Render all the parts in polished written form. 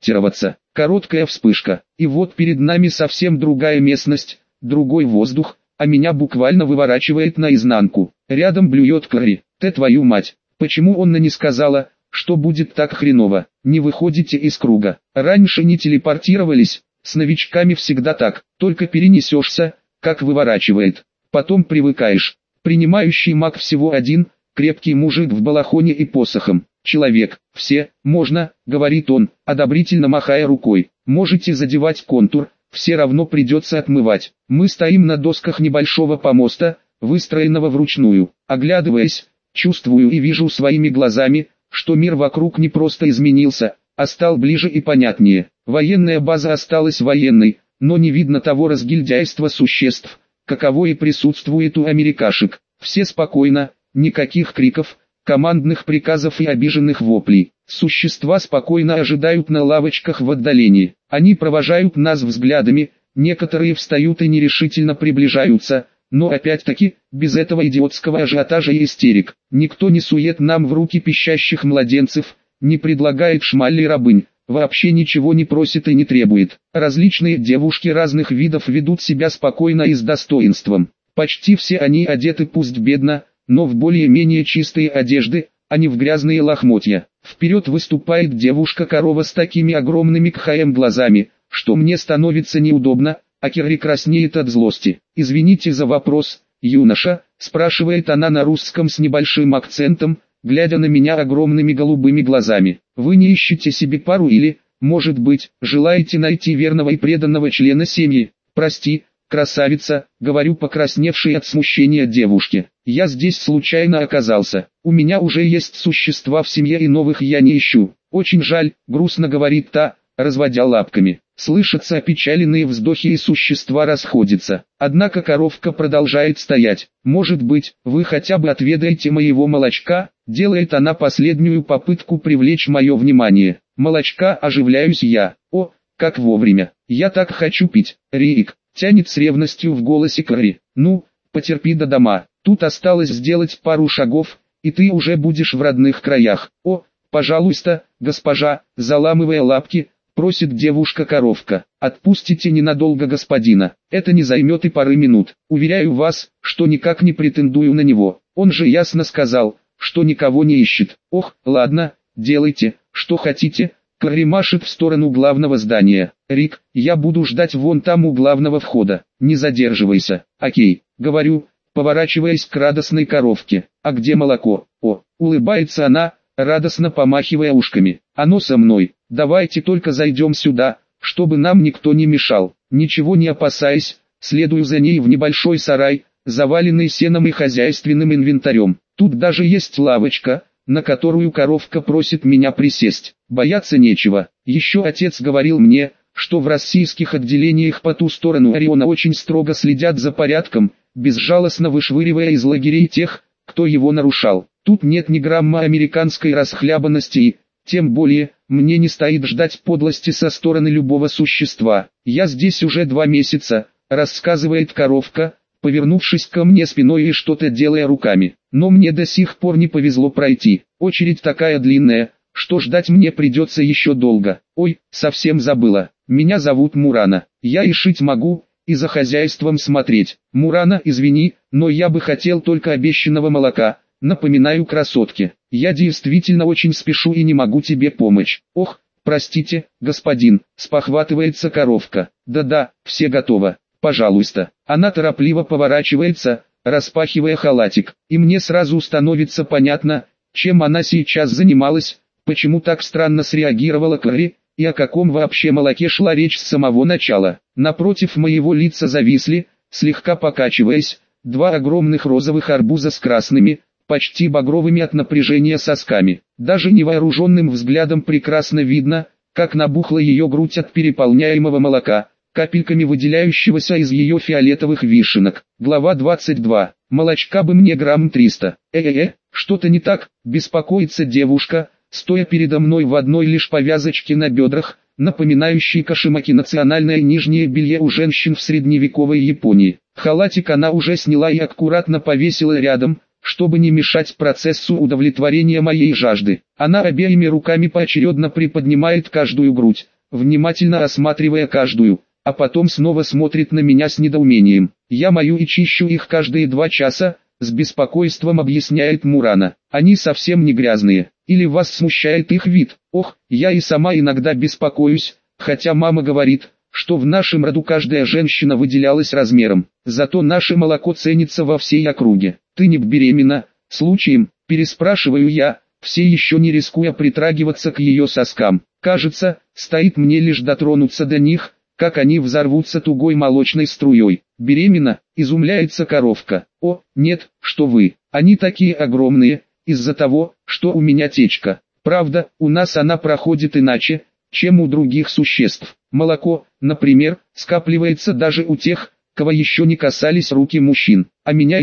телепортироваться. Короткая вспышка, и вот перед нами совсем другая местность, другой воздух, а меня буквально выворачивает наизнанку. Рядом блюет Кэрри. Ты твою мать, почему Онна не сказала, что будет так хреново? Не выходите из круга. Раньше не телепортировались, с новичками всегда так, только перенесешься, как выворачивает. Потом привыкаешь. Принимающий маг всего один, крепкий мужик в балахоне и посохом. Человек, все, можно, говорит он, одобрительно махая рукой. Можете задевать контур, все равно придется отмывать. Мы стоим на досках небольшого помоста, выстроенного вручную. Оглядываясь, чувствую и вижу своими глазами, что мир вокруг не просто изменился, а стал ближе и понятнее. Военная база осталась военной, но не видно того разгильдяйства существ, каково и присутствует у америкашек. Все спокойно, никаких криков, командных приказов и обиженных воплей. Существа спокойно ожидают на лавочках в отдалении. Они провожают нас взглядами, некоторые встают и нерешительно приближаются, но опять-таки, без этого идиотского ажиотажа и истерик. Никто не сует нам в руки пищащих младенцев, не предлагает шмалли рабынь, вообще ничего не просит и не требует. Различные девушки разных видов ведут себя спокойно и с достоинством. Почти все они одеты пусть бедно, но в более-менее чистые одежды, а не в грязные лохмотья. Вперед выступает девушка-корова с такими огромными глазами, что мне становится неудобно, а Кэрри краснеет от злости. «Извините за вопрос, юноша», спрашивает она на русском с небольшим акцентом, глядя на меня огромными голубыми глазами. «Вы не ищете себе пару или, может быть, желаете найти верного и преданного члена семьи?» «Прости, красавица», говорю покрасневшей от смущения девушке. «Я здесь случайно оказался. У меня уже есть существа в семье и новых я не ищу. Очень жаль», грустно говорит та, разводя лапками. Слышатся опечаленные вздохи и существа расходятся. Однако коровка продолжает стоять. «Может быть, вы хотя бы отведаете моего молочка?» Делает она последнюю попытку привлечь мое внимание. «Молочка?» оживляюсь я. «О, как вовремя. Я так хочу пить». «Рик», тянет с ревностью в голосе Кэрри. «Ну, потерпи до дома. Тут осталось сделать пару шагов, и ты уже будешь в родных краях». «О, пожалуйста, госпожа», заламывая лапки, просит девушка-коровка. «Отпустите ненадолго господина, это не займет и пары минут. Уверяю вас, что никак не претендую на него. Он же ясно сказал, что никого не ищет». «Ох, ладно, делайте, что хотите». Кэрри машет в сторону главного здания. «Рик, я буду ждать вон там у главного входа. Не задерживайся». «Окей», говорю, поворачиваясь к радостной коровке. «А где молоко?» «О», улыбается она, радостно помахивая ушками. «Оно со мной. Давайте только зайдем сюда, чтобы нам никто не мешал». Ничего не опасаясь, следую за ней в небольшой сарай, заваленный сеном и хозяйственным инвентарем. Тут даже есть лавочка, на которую коровка просит меня присесть. Бояться нечего. Еще отец говорил мне, что в российских отделениях по ту сторону Ориона очень строго следят за порядком, безжалостно вышвыривая из лагерей тех, кто его нарушал. Тут нет ни грамма американской расхлябанности и, тем более, мне не стоит ждать подлости со стороны любого существа. «Я здесь уже 2 месяца», рассказывает коровка, повернувшись ко мне спиной и что-то делая руками. «Но мне до сих пор не повезло пройти. Очередь такая длинная, что ждать мне придется еще долго. Ой, совсем забыла. Меня зовут Мурана. Я и шить могу, и за хозяйством смотреть. Мурана, извини, но я бы хотел только обещанного молока». Напоминаю красотке. «Я действительно очень спешу и не могу тебе помочь». «Ох, простите, господин», спохватывается коровка. «Да-да, все готово. Пожалуйста». Она торопливо поворачивается, распахивая халатик. И мне сразу становится понятно, чем она сейчас занималась, почему так странно среагировала Кэрри, и о каком вообще молоке шла речь с самого начала. Напротив моего лица зависли, слегка покачиваясь, 2 огромных розовых арбуза с красными, почти багровыми от напряжения сосками. Даже невооруженным взглядом прекрасно видно, как набухла ее грудь от переполняемого молока, капельками выделяющегося из ее фиолетовых вишенок. Глава 22. Молочка бы мне грамм 300. Что-то не так, беспокоится девушка, стоя передо мной в одной лишь повязочке на бедрах, напоминающей кашимаки, национальное нижнее белье у женщин в средневековой Японии. Халатик она уже сняла и аккуратно повесила рядом, чтобы не мешать процессу удовлетворения моей жажды. Она обеими руками поочередно приподнимает каждую грудь, внимательно осматривая каждую, а потом снова смотрит на меня с недоумением. Я мою и чищу их каждые 2 часа, с беспокойством объясняет Мурана. Они совсем не грязные. Или вас смущает их вид? Ох, я и сама иногда беспокоюсь, хотя мама говорит, что в нашем роду каждая женщина выделялась размером. Зато наше молоко ценится во всей округе. Ты не беременна? Случаем? Переспрашиваю я, все еще не рискуя притрагиваться к ее соскам. Кажется, стоит мне лишь дотронуться до них, как они взорвутся тугой молочной струей. Беременна? Изумляется коровка. О, нет, что вы, они такие огромные, из-за того, что у меня течка. Правда, у нас она проходит иначе, чем у других существ. Молоко, например, скапливается даже у тех, кого еще не касались руки мужчин. А меня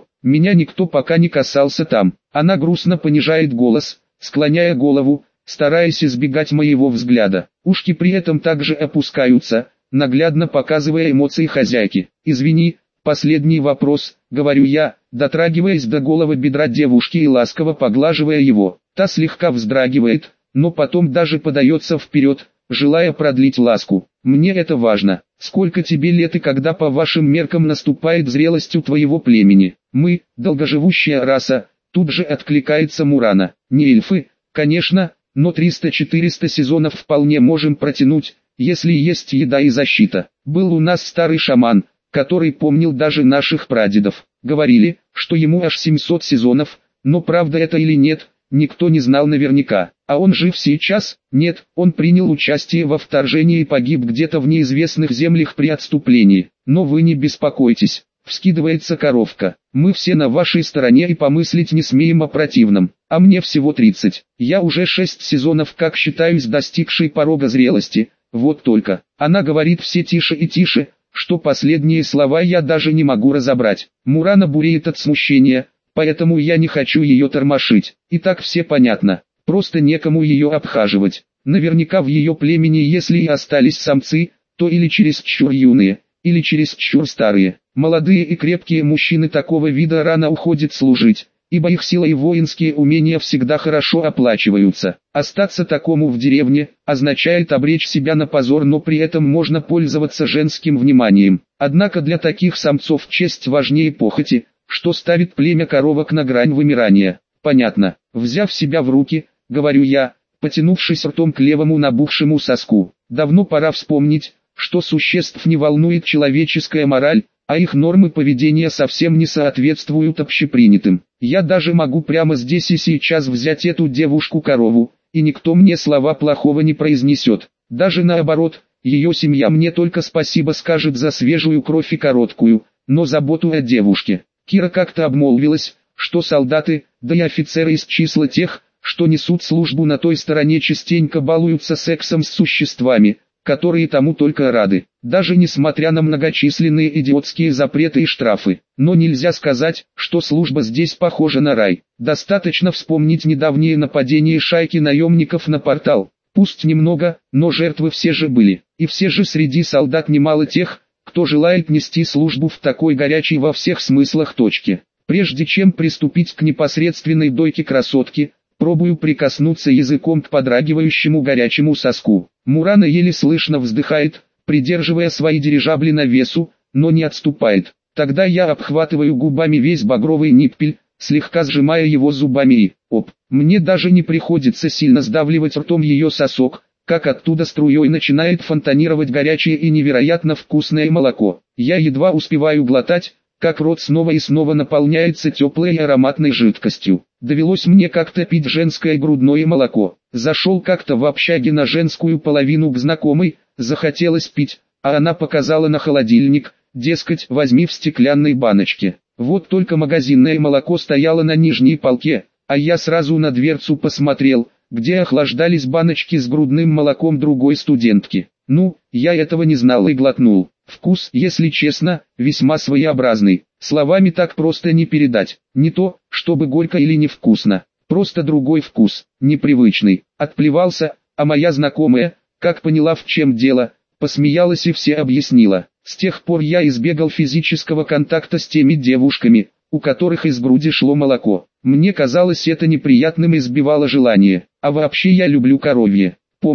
никто пока не касался там. Она грустно понижает голос, склоняя голову, стараясь избегать моего взгляда. Ушки при этом также опускаются, наглядно показывая эмоции хозяйки. «Извини, последний вопрос», — говорю я, дотрагиваясь до голого бедра девушки и ласково поглаживая его. Та слегка вздрагивает, но потом даже подается вперед, желая продлить ласку. «Мне это важно. Сколько тебе лет и когда по вашим меркам наступает зрелость у твоего племени?» «Мы, долгоживущая раса», — тут же откликается Мурана. «Не эльфы, конечно, но 300-400 сезонов вполне можем протянуть, если есть еда и защита. Был у нас старый шаман, который помнил даже наших прадедов. Говорили, что ему аж 700 сезонов, но правда это или нет, никто не знал наверняка. А он жив сейчас? Нет, он принял участие во вторжении и погиб где-то в неизвестных землях при отступлении. Но вы не беспокойтесь, вскидывается коровка. Мы все на вашей стороне и помыслить не смеем о противном. А мне всего 30. Я уже 6 сезонов как считаюсь достигшей порога зрелости. Вот только, она говорит все тише и тише, что последние слова я даже не могу разобрать. Мурана буреет от смущения, поэтому я не хочу ее тормошить. И так все понятно, просто некому ее обхаживать. Наверняка в ее племени если и остались самцы, то или чересчур юные, или чересчур старые. Молодые и крепкие мужчины такого вида рано уходят служить, ибо их сила и воинские умения всегда хорошо оплачиваются. Остаться такому в деревне, означает обречь себя на позор, но при этом можно пользоваться женским вниманием. Однако для таких самцов честь важнее похоти, что ставит племя коровок на грань вымирания. Понятно. Взяв себя в руки, говорю я, потянувшись ртом к левому набухшему соску. Давно пора вспомнить, что существ не волнует человеческая мораль, а их нормы поведения совсем не соответствуют общепринятым. Я даже могу прямо здесь и сейчас взять эту девушку-корову, и никто мне слова плохого не произнесет. Даже наоборот, ее семья мне только спасибо скажет за свежую кровь и короткую, но заботу о девушке. Кира как-то обмолвилась, что солдаты, да и офицеры из числа тех, что несут службу на той стороне, частенько балуются сексом с существами, которые тому только рады, даже несмотря на многочисленные идиотские запреты и штрафы. Но нельзя сказать, что служба здесь похожа на рай. Достаточно вспомнить недавнее нападение шайки наемников на портал. Пусть немного, но жертвы все же были. И все же среди солдат немало тех, кто желает нести службу в такой горячей во всех смыслах точке. Прежде чем приступить к непосредственной дойке красотки, пробую прикоснуться языком к подрагивающему горячему соску. Мурана еле слышно вздыхает, придерживая свои дирижабли на весу, но не отступает. Тогда я обхватываю губами весь багровый ниппель, слегка сжимая его зубами и, мне даже не приходится сильно сдавливать ртом ее сосок, как оттуда струей начинает фонтанировать горячее и невероятно вкусное молоко. Я едва успеваю глотать, как рот снова и снова наполняется теплой и ароматной жидкостью. Довелось мне как-то пить женское грудное молоко. Зашел как-то в общаге на женскую половину к знакомой, захотелось пить, а она показала на холодильник, дескать, возьми в стеклянной баночке. Вот только магазинное молоко стояло на нижней полке, а я сразу на дверцу посмотрел, где охлаждались баночки с грудным молоком другой студентки. Ну, я этого не знал и глотнул. Вкус, если честно, весьма своеобразный. Словами так просто не передать. Не то, чтобы горько или невкусно. Просто другой вкус, непривычный. Отплевался, а моя знакомая, как поняла в чем дело, посмеялась и все объяснила. С тех пор я избегал физического контакта с теми девушками, у которых из груди шло молоко. Мне казалось это неприятным и сбивало желание. А вообще я люблю коровье. Помню,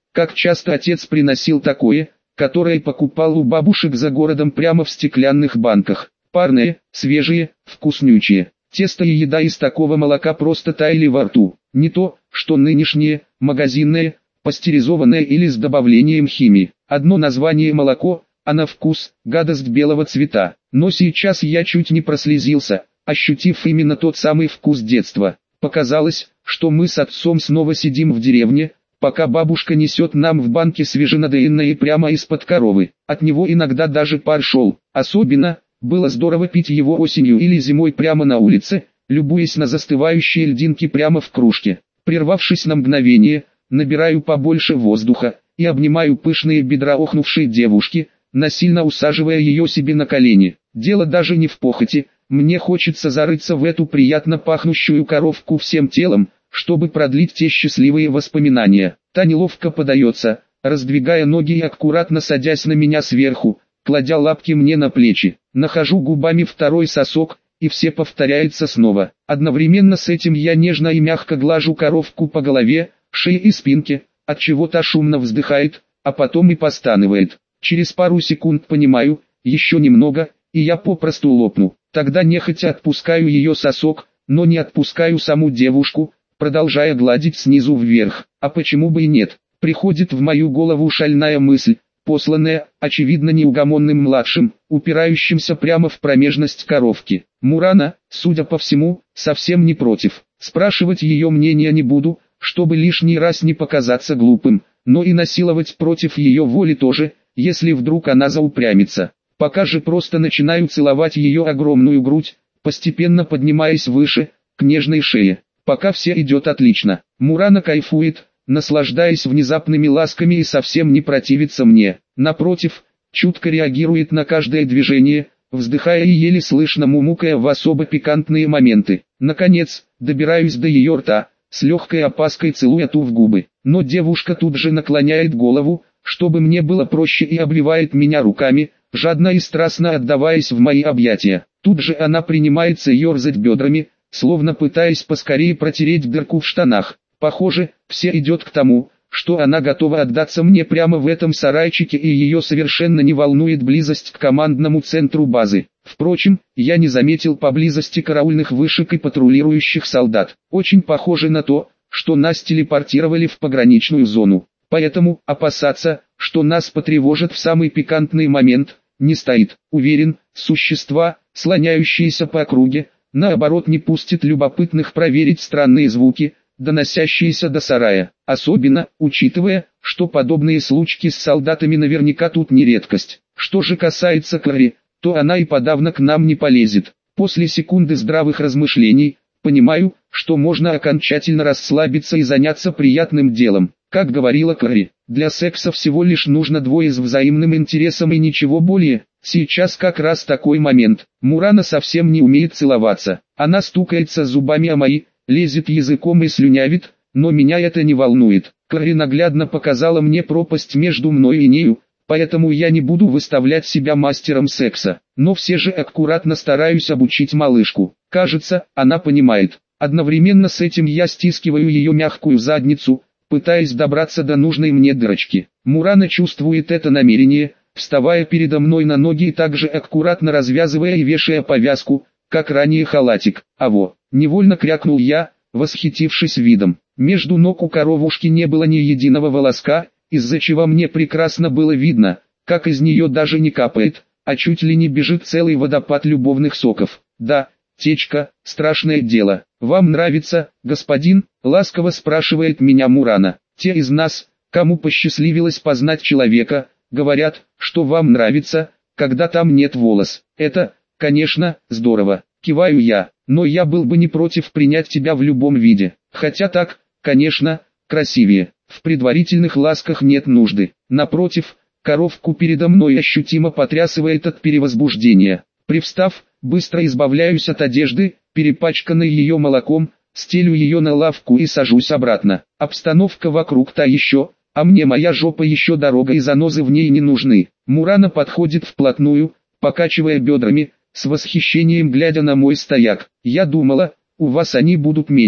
Как часто отец приносил такое, которое покупал у бабушек за городом прямо в стеклянных банках. Парные, свежие, вкуснючие. Тесто и еда из такого молока просто таяли во рту. Не то, что нынешнее, магазинное, пастеризованное или с добавлением химии. Одно название молоко, а на вкус – гадость белого цвета. Но сейчас я чуть не прослезился, ощутив именно тот самый вкус детства. Показалось, что мы с отцом снова сидим в деревне, пока бабушка несет нам в банке свеженадоенное прямо из-под коровы. От него иногда даже пар шел. Особенно было здорово пить его осенью или зимой прямо на улице, любуясь на застывающие льдинки прямо в кружке. Прервавшись на мгновение, набираю побольше воздуха и обнимаю пышные бедра охнувшей девушки, насильно усаживая ее себе на колени. Дело даже не в похоти, мне хочется зарыться в эту приятно пахнущую коровку всем телом, чтобы продлить те счастливые воспоминания. Та неловко подается, раздвигая ноги и аккуратно садясь на меня сверху, кладя лапки мне на плечи. Нахожу губами второй сосок, и все повторяется снова. Одновременно с этим я нежно и мягко глажу коровку по голове, шее и спинке, отчего та шумно вздыхает, а потом и постанывает. Через пару секунд понимаю, еще немного, и я попросту лопну. Тогда нехотя отпускаю ее сосок, но не отпускаю саму девушку, продолжая гладить снизу вверх. А почему бы и нет? Приходит в мою голову шальная мысль, посланная, очевидно неугомонным младшим, упирающимся прямо в промежность коровки. Мурана, судя по всему, совсем не против. Спрашивать ее мнения не буду, чтобы лишний раз не показаться глупым, но и насиловать против ее воли тоже, если вдруг она заупрямится. Пока же просто начинаю целовать ее огромную грудь, постепенно поднимаясь выше, к нежной шее. Пока все идет отлично. Мурана кайфует, наслаждаясь внезапными ласками и совсем не противится мне. Напротив, чутко реагирует на каждое движение, вздыхая и еле слышно мумукая в особо пикантные моменты. Наконец, добираюсь до ее рта, с легкой опаской целуя ту в губы. Но девушка тут же наклоняет голову, чтобы мне было проще, и обвивает меня руками, жадно и страстно отдаваясь в мои объятия. Тут же она принимается ерзать бедрами, словно пытаясь поскорее протереть дырку в штанах. Похоже, все идет к тому, что она готова отдаться мне прямо в этом сарайчике, и ее совершенно не волнует близость к командному центру базы. Впрочем, я не заметил поблизости караульных вышек и патрулирующих солдат. Очень похоже на то, что нас телепортировали в пограничную зону. Поэтому опасаться, что нас потревожат в самый пикантный момент, не стоит. Уверен, существа, слоняющиеся по округе, наоборот не пустят любопытных проверить странные звуки, доносящиеся до сарая. Особенно, учитывая, что подобные случаи с солдатами наверняка тут не редкость. Что же касается Клари, то она и подавно к нам не полезет. После секунды здравых размышлений, понимаю, что можно окончательно расслабиться и заняться приятным делом. Как говорила Клари, для секса всего лишь нужно двое с взаимным интересом и ничего более. Сейчас как раз такой момент. Мурана совсем не умеет целоваться. Она стукается зубами о мои, лезет языком и слюнявит, но меня это не волнует. Клари наглядно показала мне пропасть между мной и нею, поэтому я не буду выставлять себя мастером секса. Но все же аккуратно стараюсь обучить малышку. Кажется, она понимает. Одновременно с этим я стискиваю ее мягкую задницу, пытаясь добраться до нужной мне дырочки. Мурана чувствует это намерение, вставая передо мной на ноги и также аккуратно развязывая и вешая повязку, как ранее халатик. «Аво!» — невольно крякнул я, восхитившись видом. Между ног у коровушки не было ни единого волоска, из-за чего мне прекрасно было видно, как из нее даже не капает, а чуть ли не бежит целый водопад любовных соков. «Да, течка, страшное дело. Вам нравится, господин?» — ласково спрашивает меня Мурана. «Те из нас, кому посчастливилось познать человека, говорят, что вам нравится, когда там нет волос. Это, конечно, здорово», — киваю я, «но я был бы не против принять тебя в любом виде. Хотя так, конечно, красивее. В предварительных ласках нет нужды. Напротив, коровку передо мной ощутимо потрясывает от перевозбуждения. Привстав, быстро избавляюсь от одежды, перепачканной ее молоком, стелю ее на лавку и сажусь обратно. Обстановка вокруг та еще, а мне моя жопа еще дорога и занозы в ней не нужны. Мурана подходит вплотную, покачивая бедрами, с восхищением глядя на мой стояк. «Я думала, у вас они будут меньше».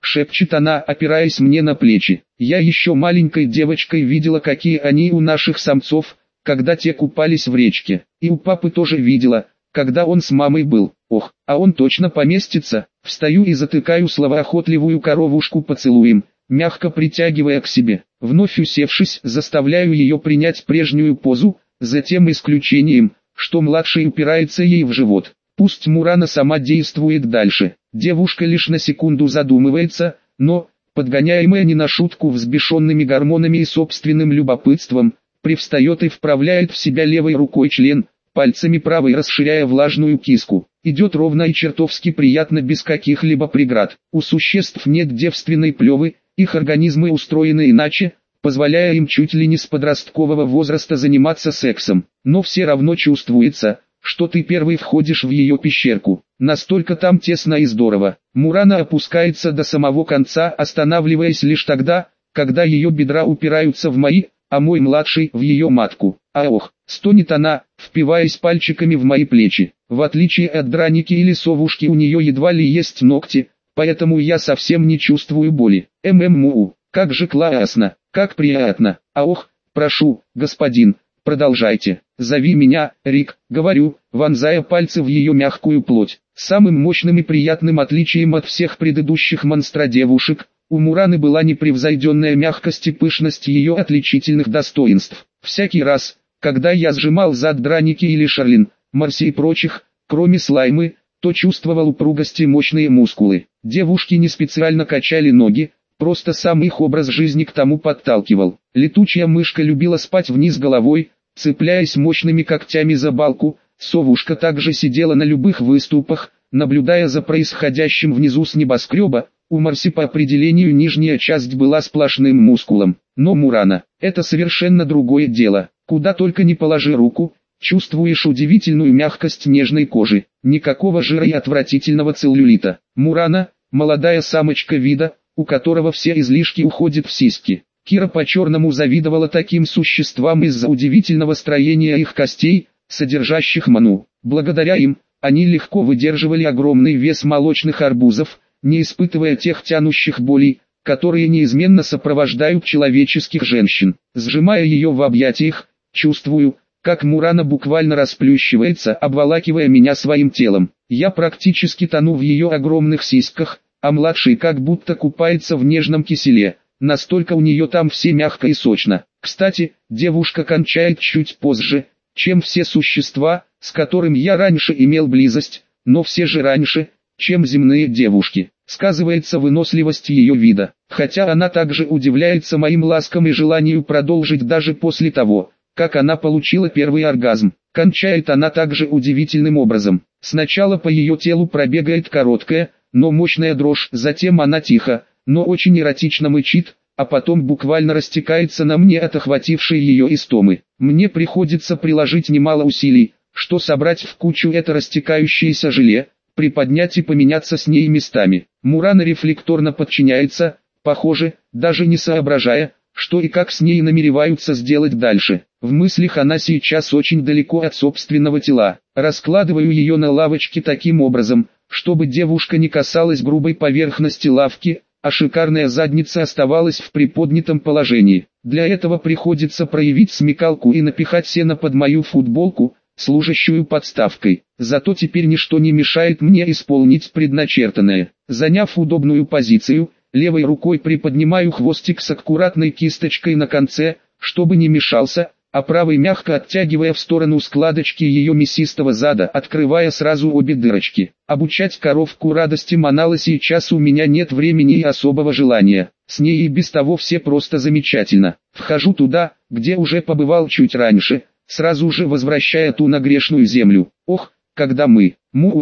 шепчет она, опираясь мне на плечи. Я еще маленькой девочкой видела, какие они у наших самцов, когда те купались в речке. И у папы тоже видела, когда он с мамой был. Ох, а он точно поместится. Встаю и затыкаю словоохотливую коровушку поцелуем, мягко притягивая к себе. Вновь усевшись, заставляю ее принять прежнюю позу, за тем исключением, что младший упирается ей в живот. Пусть Мурана сама действует дальше. Девушка лишь на секунду задумывается, но, подгоняемая не на шутку взбешенными гормонами и собственным любопытством, привстает и вправляет в себя левой рукой член, пальцами правой расширяя влажную киску. Идет ровно и чертовски приятно без каких-либо преград. У существ нет девственной плевы, их организмы устроены иначе, позволяя им чуть ли не с подросткового возраста заниматься сексом. Но все равно чувствуется, что ты первый входишь в ее пещерку. Настолько там тесно и здорово. Мурана опускается до самого конца, останавливаясь лишь тогда, когда ее бедра упираются в мои, а мой младший в ее матку. А ох, стонет она, впиваясь пальчиками в мои плечи. В отличие от драники или совушки, у нее едва ли есть ногти, поэтому я совсем не чувствую боли. ММУ, как же классно, как приятно. А ох, прошу, господин, продолжайте. Зови меня, Рик, говорю, вонзая пальцы в ее мягкую плоть. Самым мощным и приятным отличием от всех предыдущих монстродевушек, у Мураны была непревзойденная мягкость и пышность ее отличительных достоинств. Всякий раз, когда я сжимал зад Драники или Шарлин, Марси и прочих, кроме Слаймы, то чувствовал упругость и мощные мускулы. Девушки не специально качали ноги, просто сам их образ жизни к тому подталкивал. Летучая мышка любила спать вниз головой, цепляясь мощными когтями за балку. Совушка также сидела на любых выступах, наблюдая за происходящим внизу с небоскреба. У Марси по определению нижняя часть была сплошным мускулом. Но Мурана – это совершенно другое дело. Куда только не положи руку, чувствуешь удивительную мягкость нежной кожи. Никакого жира и отвратительного целлюлита. Мурана – молодая самочка вида, у которого все излишки уходят в сиськи. Кира по-черному завидовала таким существам из-за удивительного строения их костей, содержащих ману. Благодаря им, они легко выдерживали огромный вес молочных арбузов, не испытывая тех тянущих болей, которые неизменно сопровождают человеческих женщин. Сжимая ее в объятиях, чувствую, как Мурана буквально расплющивается, обволакивая меня своим телом. Я практически тону в ее огромных сиськах, а младший как будто купается в нежном киселе, настолько у нее там все мягко и сочно. Кстати, девушка кончает чуть позже, чем все существа, с которыми я раньше имел близость, но все же раньше, чем земные девушки. Сказывается выносливость ее вида, хотя она также удивляется моим ласкам и желанию продолжить даже после того, как она получила первый оргазм. Кончает она также удивительным образом. Сначала по ее телу пробегает короткая, но мощная дрожь, затем она тихо, но очень эротично мычит, а потом буквально растекается на мне от охватившей ее истомы. Мне приходится приложить немало усилий, что собрать в кучу это растекающееся желе, приподнять и поменяться с ней местами. Мурана рефлекторно подчиняется, похоже, даже не соображая, что и как с ней намереваются сделать дальше. В мыслях она сейчас очень далеко от собственного тела. Раскладываю ее на лавочке таким образом, чтобы девушка не касалась грубой поверхности лавки, а шикарная задница оставалась в приподнятом положении. Для этого приходится проявить смекалку и напихать сено под мою футболку, служащую подставкой. Зато теперь ничто не мешает мне исполнить предначертанное. Заняв удобную позицию, левой рукой приподнимаю хвостик с аккуратной кисточкой на конце, чтобы не мешался, а правой мягко оттягивая в сторону складочки ее мясистого зада, открывая сразу обе дырочки. Обучать коровку радости манала сейчас у меня нет времени и особого желания. С ней и без того все просто замечательно. Вхожу туда, где уже побывал чуть раньше, сразу же возвращая ту на грешную землю. Ох, когда мы,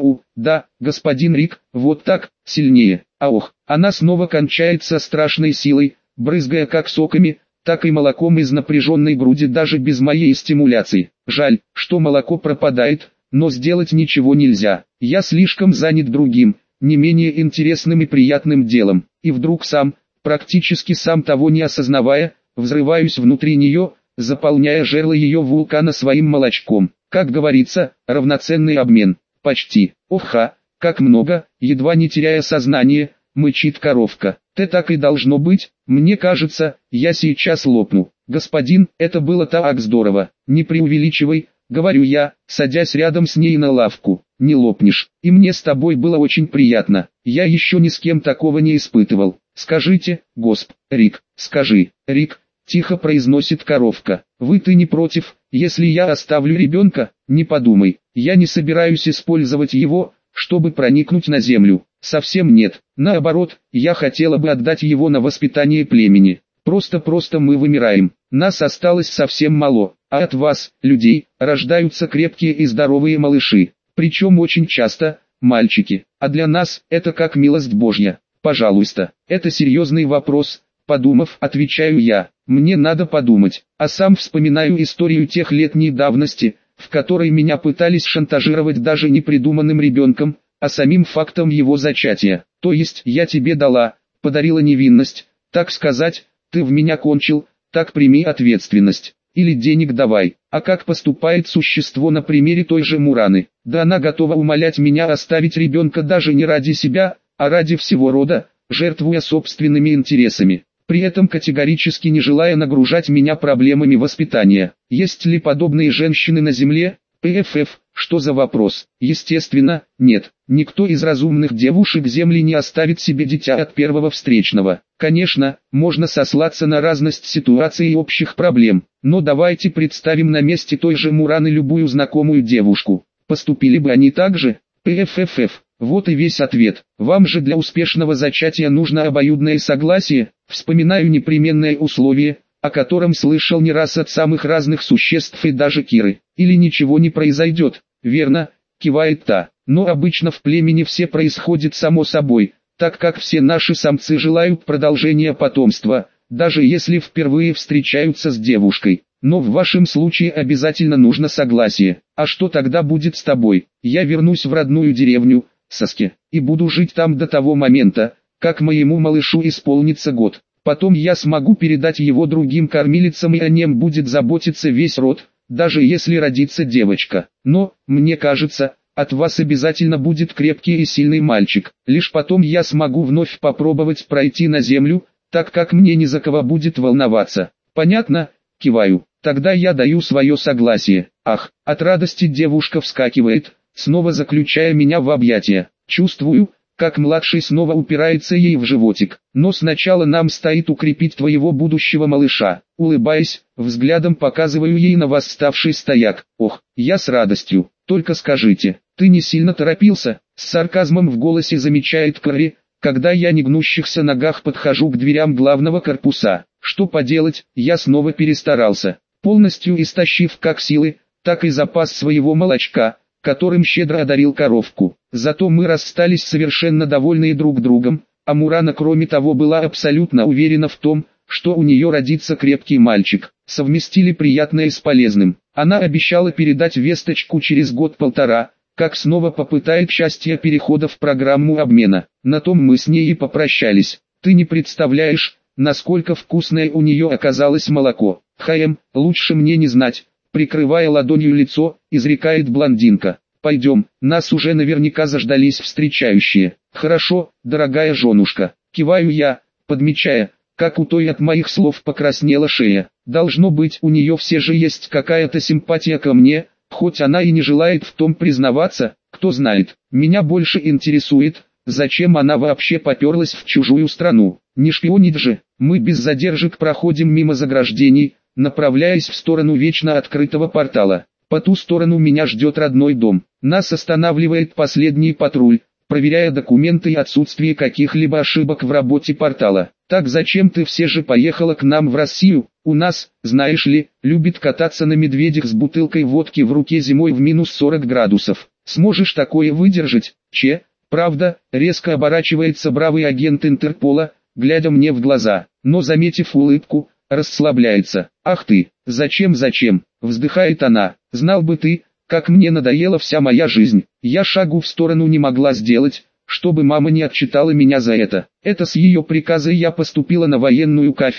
да, господин Рик, вот так, сильнее. А ох, она снова кончает со страшной силой, брызгая как соками, так и молоком из напряженной груди даже без моей стимуляции. Жаль, что молоко пропадает, но сделать ничего нельзя. Я слишком занят другим, не менее интересным и приятным делом. И вдруг сам, практически сам того не осознавая, взрываюсь внутри нее, заполняя жерло ее вулкана своим молочком. Как говорится, равноценный обмен. Почти. Оха, как много, едва не теряя сознание, мычит коровка. Ты так и должно быть, мне кажется, я сейчас лопну. Господин, это было так здорово, не преувеличивай, говорю я, садясь рядом с ней на лавку. Не лопнешь, и мне с тобой было очень приятно, я еще ни с кем такого не испытывал. Скажите, госп, Рик, скажи, Рик, тихо произносит коровка, ты не против, если я оставлю ребенка? Не подумай, я не собираюсь использовать его, чтобы проникнуть на землю, совсем нет, наоборот, я хотела бы отдать его на воспитание племени. Просто мы вымираем, нас осталось совсем мало, а от вас, людей, рождаются крепкие и здоровые малыши, причем очень часто, мальчики, а для нас, это как милость Божья. Пожалуйста, это серьезный вопрос, подумав, отвечаю я, мне надо подумать, а сам вспоминаю историю тех летней давности, в которой меня пытались шантажировать даже не придуманным ребенком, а самим фактом его зачатия. То есть я тебе подарила невинность, так сказать, ты в меня кончил, так прими ответственность. Или денег давай. А как поступает существо на примере той же Мураны? Да она готова умолять меня оставить ребенка даже не ради себя, а ради всего рода, жертвуя собственными интересами. При этом категорически не желая нагружать меня проблемами воспитания. Есть ли подобные женщины на земле? ПФФ, что за вопрос? Естественно, нет. Никто из разумных девушек Земли не оставит себе дитя от первого встречного. Конечно, можно сослаться на разность ситуаций и общих проблем, но давайте представим на месте той же Мураны любую знакомую девушку. Поступили бы они так же? ПФФ. Вот и весь ответ. Вам же для успешного зачатия нужно обоюдное согласие. Вспоминаю непременное условие, о котором слышал не раз от самых разных существ и даже Киры. Или ничего не произойдет, верно, кивает та. Но обычно в племени все происходит само собой, так как все наши самцы желают продолжения потомства, даже если впервые встречаются с девушкой. Но в вашем случае обязательно нужно согласие. А что тогда будет с тобой? Я вернусь в родную деревню, Саске, и буду жить там до того момента, как моему малышу исполнится год. Потом я смогу передать его другим кормилицам, и о нем будет заботиться весь род, даже если родится девочка. Но, мне кажется, от вас обязательно будет крепкий и сильный мальчик. Лишь потом я смогу вновь попробовать пройти на землю, так как мне не за кого будет волноваться. Понятно? Киваю. Тогда я даю свое согласие. Ах, от радости девушка вскакивает, снова заключая меня в объятия. Чувствую, как младший снова упирается ей в животик. Но сначала нам стоит укрепить твоего будущего малыша. Улыбаясь, взглядом показываю ей на восставший стояк. Ох, я с радостью. Только скажите, ты не сильно торопился? С сарказмом в голосе замечает Кэрри, когда я негнущихся ногах подхожу к дверям главного корпуса. Что поделать, я снова перестарался. Полностью истощив как силы, так и запас своего молочка, которым щедро одарил коровку. Зато мы расстались совершенно довольные друг другом, а Мурана кроме того была абсолютно уверена в том, что у нее родится крепкий мальчик. Совместили приятное с полезным. Она обещала передать весточку через год-полтора, как снова попытает счастье перехода в программу обмена. На том мы с ней и попрощались. Ты не представляешь, насколько вкусное у нее оказалось молоко. Лучше мне не знать. Прикрывая ладонью лицо, изрекает блондинка. Пойдем, нас уже наверняка заждались встречающие. Хорошо, дорогая женушка. Киваю я, подмечая, как у той от моих слов покраснела шея. Должно быть, у нее все же есть какая-то симпатия ко мне, хоть она и не желает в том признаваться, кто знает. Меня больше интересует, зачем она вообще поперлась в чужую страну. Не шпионить же. Мы без задержек проходим мимо заграждений, направляясь в сторону вечно открытого портала. По ту сторону меня ждет родной дом. Нас останавливает последний патруль, проверяя документы и отсутствие каких-либо ошибок в работе портала. Так зачем ты все же поехала к нам в Россию? У нас, знаешь ли, любит кататься на медведях с бутылкой водки в руке зимой в минус 40 градусов. Сможешь такое выдержать? Правда, резко оборачивается бравый агент Интерпола, глядя мне в глаза, но заметив улыбку, расслабляется. Ах ты, зачем, вздыхает она, знал бы ты, как мне надоела вся моя жизнь. Я шагу в сторону не могла сделать, чтобы мама не отчитала меня за это. Это с ее приказа я поступила на военную кафедру,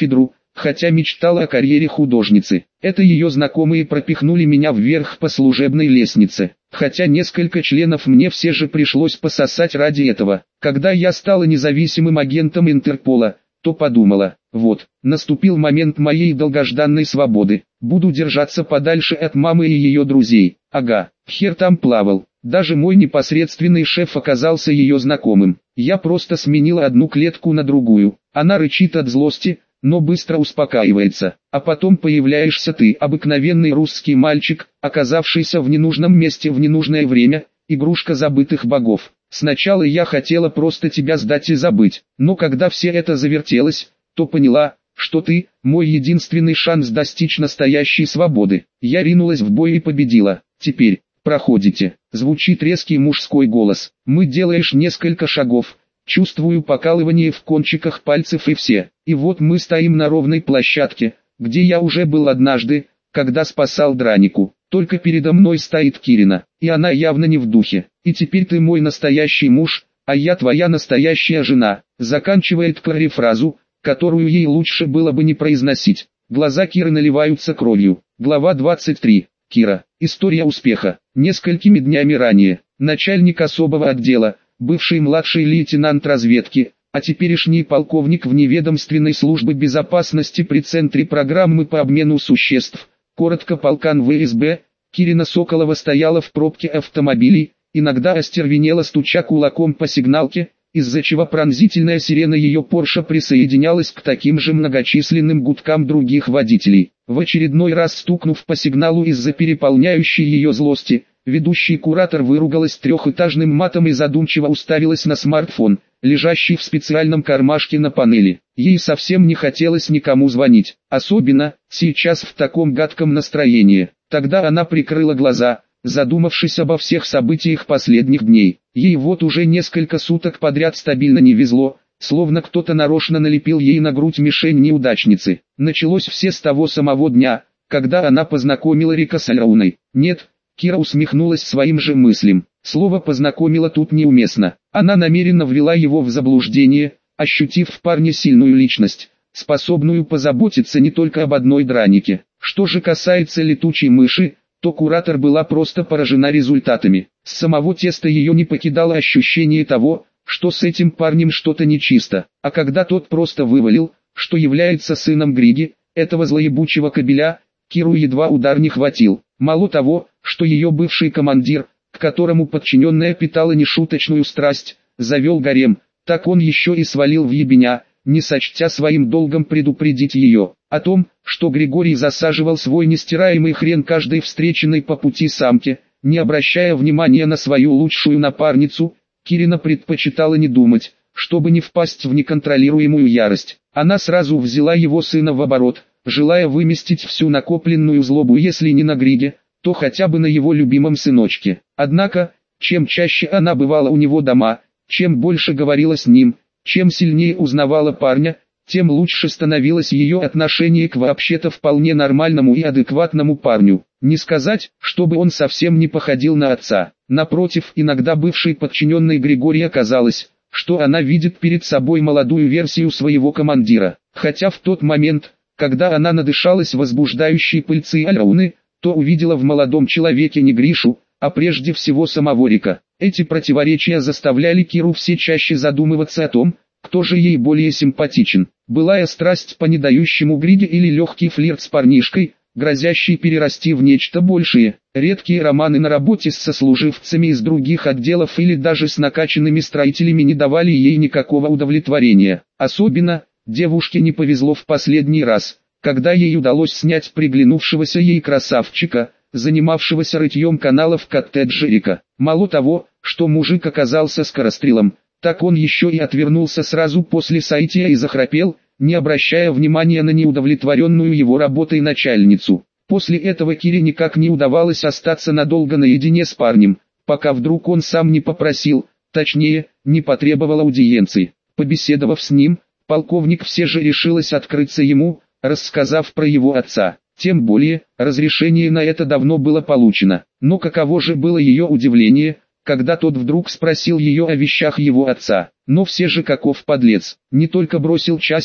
хотя мечтала о карьере художницы. Это ее знакомые пропихнули меня вверх по служебной лестнице, хотя несколько членов мне все же пришлось пососать ради этого. Когда я стала независимым агентом Интерпола, то подумала, вот, наступил момент моей долгожданной свободы, буду держаться подальше от мамы и ее друзей. Ага, хер там плавал, даже мой непосредственный шеф оказался ее знакомым. Я просто сменила одну клетку на другую, она рычит от злости, но быстро успокаивается, а потом появляешься ты, обыкновенный русский мальчик, оказавшийся в ненужном месте в ненужное время, игрушка забытых богов. Сначала я хотела просто тебя сдать и забыть, но когда все это завертелось, то поняла, что ты – мой единственный шанс достичь настоящей свободы. Я ринулась в бой и победила. Теперь, проходите, звучит резкий мужской голос. Мы делаешь несколько шагов, чувствую покалывание в кончиках пальцев и все. И вот мы стоим на ровной площадке, где я уже был однажды, когда спасал Дранику. Только передо мной стоит Кирина, и она явно не в духе. И теперь ты мой настоящий муж, а я твоя настоящая жена. Заканчивает Клари фразу, которую ей лучше было бы не произносить. Глаза Киры наливаются кровью. Глава 23. Кира. История успеха. Несколькими днями ранее, начальник особого отдела, бывший младший лейтенант разведки, а теперешний полковник вневедомственной службы безопасности при Центре программы по обмену существ, коротко полкан ВСБ, Кирина Соколова стояла в пробке автомобилей, иногда остервенела, стуча кулаком по сигналке, из-за чего пронзительная сирена ее Порше присоединялась к таким же многочисленным гудкам других водителей. В очередной раз стукнув по сигналу из-за переполняющей ее злости, ведущий куратор выругалась трехэтажным матом и задумчиво уставилась на смартфон, лежащий в специальном кармашке на панели. Ей совсем не хотелось никому звонить, особенно сейчас в таком гадком настроении. Тогда она прикрыла глаза, задумавшись обо всех событиях последних дней. Ей вот уже несколько суток подряд стабильно не везло, словно кто-то нарочно налепил ей на грудь мишень неудачницы. Началось все с того самого дня, когда она познакомила Рика с Альрауной. Нет, Кира усмехнулась своим же мыслям. Слово «познакомила» тут неуместно. Она намеренно ввела его в заблуждение, ощутив в парне сильную личность, способную позаботиться не только об одной Дранике. Что же касается летучей мыши, то куратор была просто поражена результатами. С самого теста ее не покидало ощущение того, что с этим парнем что-то нечисто. А когда тот просто вывалил, что является сыном Григи, этого злоебучего кобеля, Киру едва удар не хватил. Мало того, что ее бывший командир, к которому подчиненная питала нешуточную страсть, завел гарем, так он еще и свалил в ебеня, не сочтя своим долгом предупредить ее о том, что Григорий засаживал свой нестираемый хрен каждой встреченной по пути самке. Не обращая внимания на свою лучшую напарницу, Кирина предпочитала не думать, чтобы не впасть в неконтролируемую ярость. Она сразу взяла его сына в оборот, желая выместить всю накопленную злобу, если не на Григе, то хотя бы на его любимом сыночке. Однако, чем чаще она бывала у него дома, чем больше говорила с ним, чем сильнее узнавала парня, тем лучше становилось ее отношение к вообще-то вполне нормальному и адекватному парню. Не сказать, чтобы он совсем не походил на отца. Напротив, иногда бывшей подчиненной Григория казалось, что она видит перед собой молодую версию своего командира. Хотя в тот момент, когда она надышалась возбуждающей пыльцей Альрауны, то увидела в молодом человеке не Гришу, а прежде всего самого Рика. Эти противоречия заставляли Киру все чаще задумываться о том, кто же ей более симпатичен. Былая страсть по недающему Григе или легкий флирт с парнишкой, грозящий перерасти в нечто большее. Редкие романы на работе с сослуживцами из других отделов или даже с накачанными строителями не давали ей никакого удовлетворения. Особенно, девушке не повезло в последний раз, когда ей удалось снять приглянувшегося ей красавчика, занимавшегося рытьем каналов коттеджа Рика. Мало того, что мужик оказался скорострелом, так он еще и отвернулся сразу после соития и захрапел, не обращая внимания на неудовлетворенную его работой начальницу. После этого Кире никак не удавалось остаться надолго наедине с парнем, пока вдруг он сам не попросил, точнее, не потребовал аудиенции. Побеседовав с ним, полковник все же решилась открыться ему, рассказав про его отца. Тем более, разрешение на это давно было получено. Но каково же было ее удивление, когда тот вдруг спросил ее о вещах его отца. Но все же каков подлец, не только бросил часть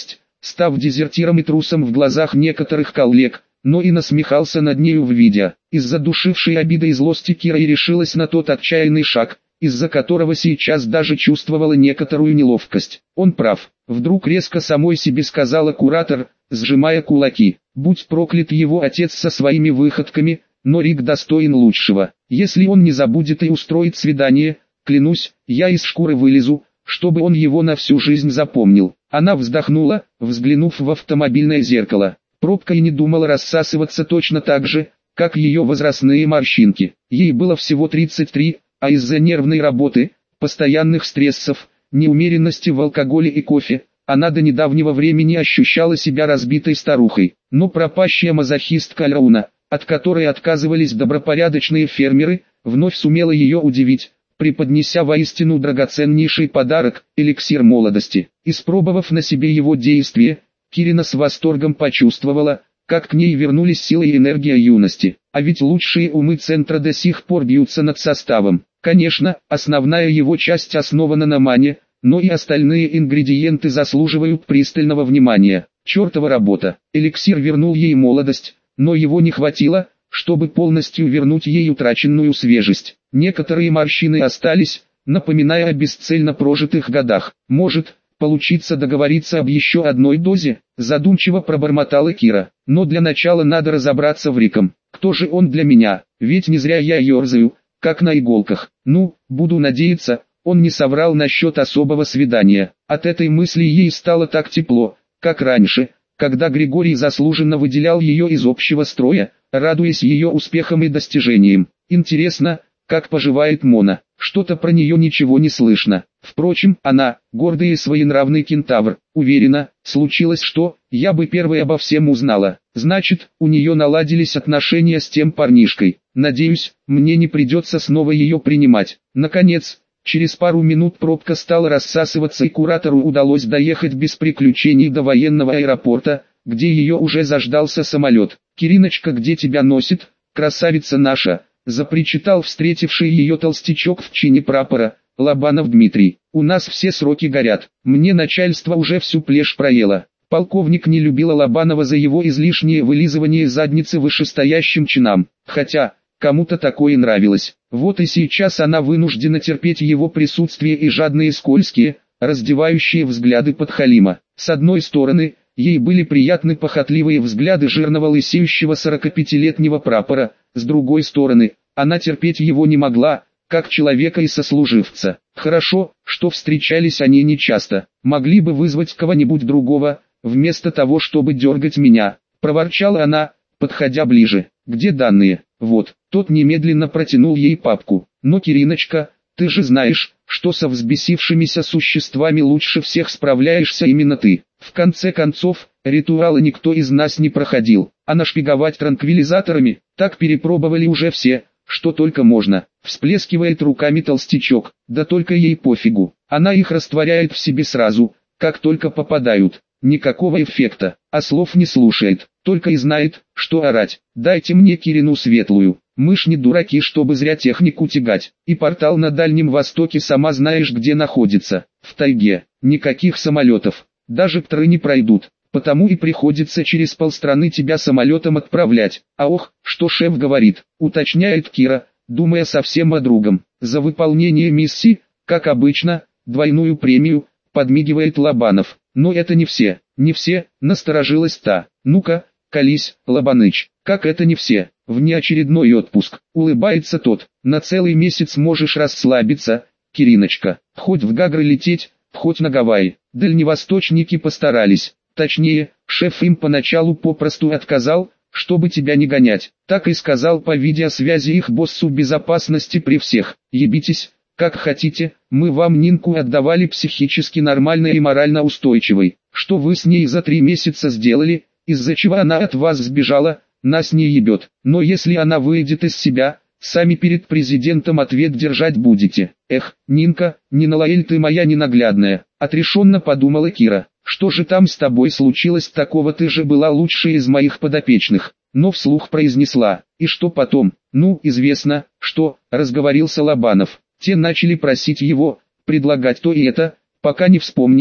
став дезертиром и трусом в глазах некоторых коллег, но и насмехался над нею в виде. Из-за душившей обиды и злости Кира и решилась на тот отчаянный шаг, из-за которого сейчас даже чувствовала некоторую неловкость. Он прав, вдруг резко самой себе сказала куратор, сжимая кулаки. Будь проклят его отец со своими выходками, но Рик достоин лучшего. Если он не забудет и устроит свидание, клянусь, я из шкуры вылезу, чтобы он его на всю жизнь запомнил. Она вздохнула, взглянув в автомобильное зеркало. Пробка и не думала рассасываться точно так же, как ее возрастные морщинки. Ей было всего 33, а из-за нервной работы, постоянных стрессов, неумеренности в алкоголе и кофе, она до недавнего времени ощущала себя разбитой старухой. Но пропащая мазохистка Альрауна, от которой отказывались добропорядочные фермеры, вновь сумела ее удивить, преподнеся воистину драгоценнейший подарок – эликсир молодости. Испробовав на себе его действие, Кирина с восторгом почувствовала, как к ней вернулись силы и энергия юности. А ведь лучшие умы центра до сих пор бьются над составом. Конечно, основная его часть основана на мане, но и остальные ингредиенты заслуживают пристального внимания. Чертова работа. Эликсир вернул ей молодость, но его не хватило, чтобы полностью вернуть ей утраченную свежесть. Некоторые морщины остались, напоминая о бесцельно прожитых годах. Может, получится договориться об еще одной дозе, задумчиво пробормотала Кира. Но для начала надо разобраться в Риком. Кто же он для меня? Ведь не зря я ерзаю, как на иголках. Ну, буду надеяться, он не соврал насчет особого свидания. От этой мысли ей стало так тепло, как раньше, когда Григорий заслуженно выделял ее из общего строя, радуясь ее успехам и достижениям. Интересно, как поживает Мона? Что-то про нее ничего не слышно. Впрочем, она, гордый и своенравный кентавр, уверена, случилось что, я бы первой обо всем узнала. Значит, у нее наладились отношения с тем парнишкой. Надеюсь, мне не придется снова ее принимать. Наконец, через пару минут пробка стала рассасываться и куратору удалось доехать без приключений до военного аэропорта, где ее уже заждался самолет. «Кириночка, где тебя носит, красавица наша?» — запричитал встретивший ее толстячок в чине прапора, Лобанов Дмитрий. «У нас все сроки горят, мне начальство уже всю плешь проело». Полковник не любила Лобанова за его излишнее вылизывание задницы вышестоящим чинам, хотя, кому-то такое нравилось. Вот и сейчас она вынуждена терпеть его присутствие и жадные скользкие, раздевающие взгляды подхалима. С одной стороны, ей были приятны похотливые взгляды жирного лысеющего 45-летнего прапора, с другой стороны, она терпеть его не могла, как человека и сослуживца. Хорошо, что встречались они нечасто, могли бы вызвать кого-нибудь другого, вместо того чтобы дергать меня, проворчала она, подходя ближе. «Где данные?» «Вот». Тот немедленно протянул ей папку. «Но, Кириночка, ты же знаешь, что со взбесившимися существами лучше всех справляешься именно ты. В конце концов, ритуала никто из нас не проходил, а нашпиговать транквилизаторами, так перепробовали уже все, что только можно». Всплескивает руками толстячок, да только ей пофигу. Она их растворяет в себе сразу, как только попадают. Никакого эффекта, а слов не слушает, только и знает, что орать. «Дайте мне Кирину светлую, мы ж не дураки, чтобы зря технику тягать. И портал на Дальнем Востоке сама знаешь где находится, в тайге, никаких самолетов, даже ПТРы не пройдут, потому и приходится через полстраны тебя самолетом отправлять». «А ох, что шеф говорит», уточняет Кира, думая совсем о другом. «За выполнение миссии, как обычно, двойную премию», подмигивает Лобанов. «Но это не все, насторожилась та. Ну-ка, колись, Лобаныч, как это не все, внеочередной отпуск», улыбается тот, «на целый месяц можешь расслабиться, Кириночка, хоть в Гагры лететь, хоть на Гавайи». Дальневосточники постарались, точнее, шеф им поначалу попросту отказал, чтобы тебя не гонять, так и сказал по видеосвязи их боссу безопасности при всех: «Ебитесь, как хотите, мы вам Нинку отдавали психически нормальной и морально устойчивой. Что вы с ней за 3 месяца сделали, из-за чего она от вас сбежала, нас не ебет. Но если она выйдет из себя, сами перед президентом ответ держать будете». «Эх, Нинка, не Налаэль ты моя ненаглядная», отрешенно подумала Кира. «Что же там с тобой случилось такого, ты же была лучшей из моих подопечных». Но вслух произнесла: «И что потом?» «Ну, известно, что», разговорился Лобанов. Те начали просить его, предлагать то и это, пока не вспомнили,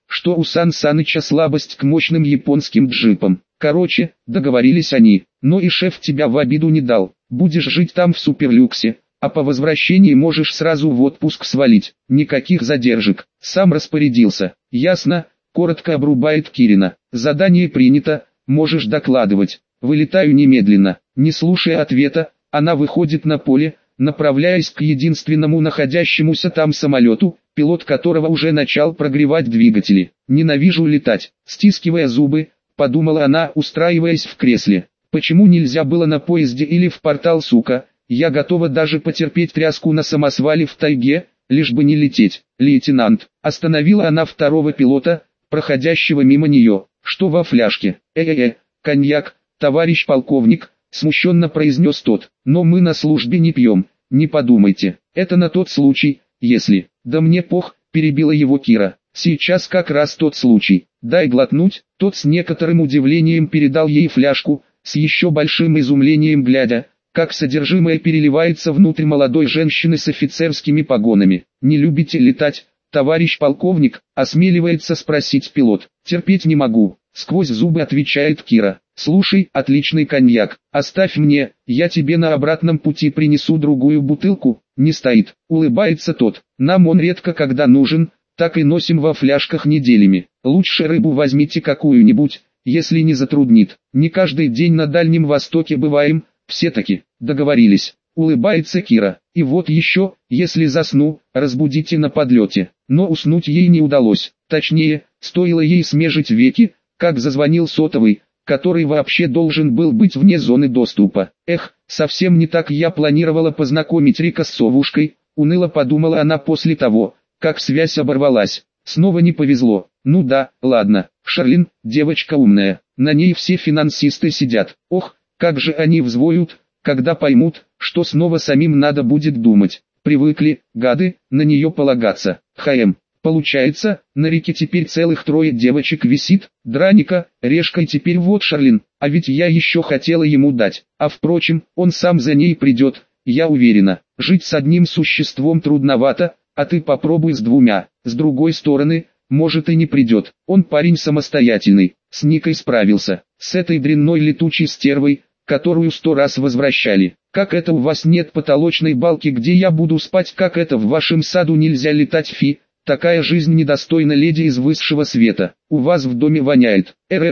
что у Сан Саныча слабость к мощным японским джипам. Короче, договорились они, но и шеф тебя в обиду не дал, будешь жить там в суперлюксе, а по возвращении можешь сразу в отпуск свалить, никаких задержек, сам распорядился. Ясно, коротко обрубает Кирина, задание принято, можешь докладывать. Вылетаю немедленно. Не слушая ответа, она выходит на поле, направляясь к единственному находящемуся там самолету, пилот которого уже начал прогревать двигатели. «Ненавижу летать», стискивая зубы, подумала она, устраиваясь в кресле. «Почему нельзя было на поезде или в портал, сука? Я готова даже потерпеть тряску на самосвале в тайге, лишь бы не лететь». «Лейтенант», остановила она второго пилота, проходящего мимо нее. «Что во фляжке?» Коньяк, товарищ полковник», смущенно произнес тот. «Но мы на службе не пьем, не подумайте, это на тот случай, если...» «Да мне пох», перебила его Кира. «Сейчас как раз тот случай, дай глотнуть». Тот с некоторым удивлением передал ей фляжку, с еще большим изумлением глядя, как содержимое переливается внутрь молодой женщины с офицерскими погонами. «Не любите летать, товарищ полковник?» осмеливается спросить пилот. «Терпеть не могу», сквозь зубы отвечает Кира. «Слушай, отличный коньяк, оставь мне, я тебе на обратном пути принесу другую бутылку». «Не стоит», улыбается тот. «Нам он редко когда нужен, так и носим во фляжках неделями. Лучше рыбу возьмите какую-нибудь, если не затруднит. Не каждый день на Дальнем Востоке бываем, все-таки». «Договорились», улыбается Кира. «И вот еще, если засну, разбудите на подлете». Но уснуть ей не удалось. Точнее, стоило ей смежить веки, как зазвонил сотовый, который вообще должен был быть вне зоны доступа. «Эх, совсем не так я планировала познакомить Рика с совушкой», уныло подумала она после того, как связь оборвалась. Снова не повезло. Ну да, ладно, Шарлин, девочка умная, на ней все финансисты сидят. Ох, как же они взвоют, когда поймут, что снова самим надо будет думать. Привыкли, гады, на нее полагаться. Получается, на Рике теперь целых 3 девочек висит, Драника, Решка и теперь вот Шарлин, а ведь я еще хотела ему дать. А впрочем, он сам за ней придет, я уверена. Жить с одним существом трудновато, а ты попробуй с 2. С другой стороны, может и не придет. Он парень самостоятельный, с Никой справился, с этой дрянной летучей стервой, которую 100 раз возвращали. Как это у вас нет потолочной балки, где я буду спать, как это в вашем саду нельзя летать, фи. Такая жизнь недостойна леди из высшего света. У вас в доме воняет.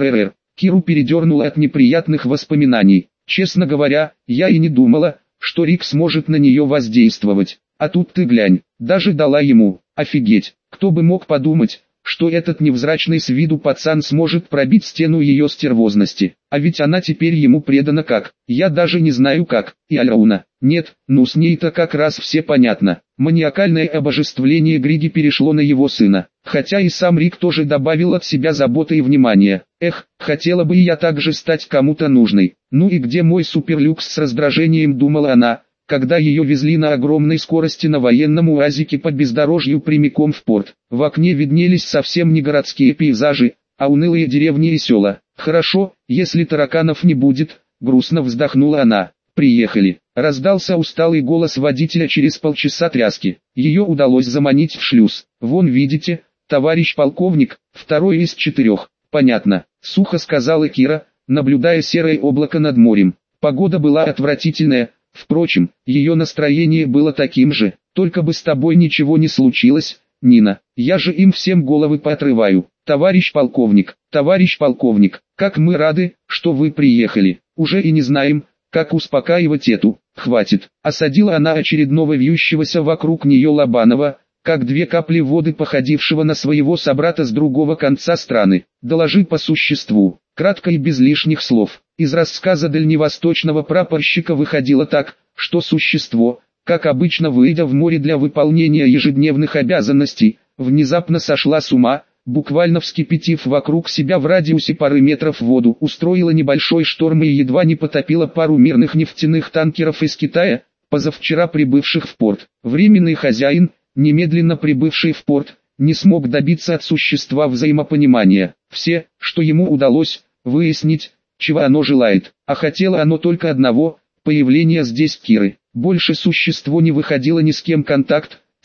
Киру передернуло от неприятных воспоминаний. Честно говоря, я и не думала, что Рик сможет на нее воздействовать. А тут ты глянь, даже дала ему. Офигеть, кто бы мог подумать, что этот невзрачный с виду пацан сможет пробить стену ее стервозности. А ведь она теперь ему предана как, я даже не знаю как. И Альрауна, нет, ну с ней-то как раз все понятно. Маниакальное обожествление Григи перешло на его сына. Хотя и сам Рик тоже добавил от себя заботы и внимания. Эх, хотела бы и я также стать кому-то нужной. Ну и где мой суперлюкс, с раздражением думала она, когда ее везли на огромной скорости на военном УАЗике по бездорожью прямиком в порт. В окне виднелись совсем не городские пейзажи, а унылые деревни и села. «Хорошо, если тараканов не будет», — грустно вздохнула она. «Приехали», — раздался усталый голос водителя через полчаса тряски. Ее удалось заманить в шлюз. «Вон видите, товарищ полковник, 2 из 4. «Понятно», — сухо сказала Кира, наблюдая серое облако над морем. Погода была отвратительная. Впрочем, ее настроение было таким же. «Только бы с тобой ничего не случилось, Нина, я же им всем головы поотрываю. Товарищ полковник, как мы рады, что вы приехали. Уже и не знаем, как успокаивать эту». «Хватит», — осадила она очередного вьющегося вокруг нее Лобанова, как 2 капли воды, походившего на своего собрата с другого конца страны. «Доложи по существу». Кратко и без лишних слов. Из рассказа дальневосточного прапорщика выходило так, что существо, как обычно выйдя в море для выполнения ежедневных обязанностей, внезапно сошла с ума, буквально вскипятив вокруг себя в радиусе пары метров воду, устроила небольшой шторм и едва не потопила пару мирных нефтяных танкеров из Китая, позавчера прибывших в порт. Временный хозяин, немедленно прибывший в порт, не смог добиться от существа взаимопонимания. Все, что ему удалось, выяснить, чего оно желает, а хотело оно только одного – появления здесь Киры. Больше существо не выходило ни с кем контакт,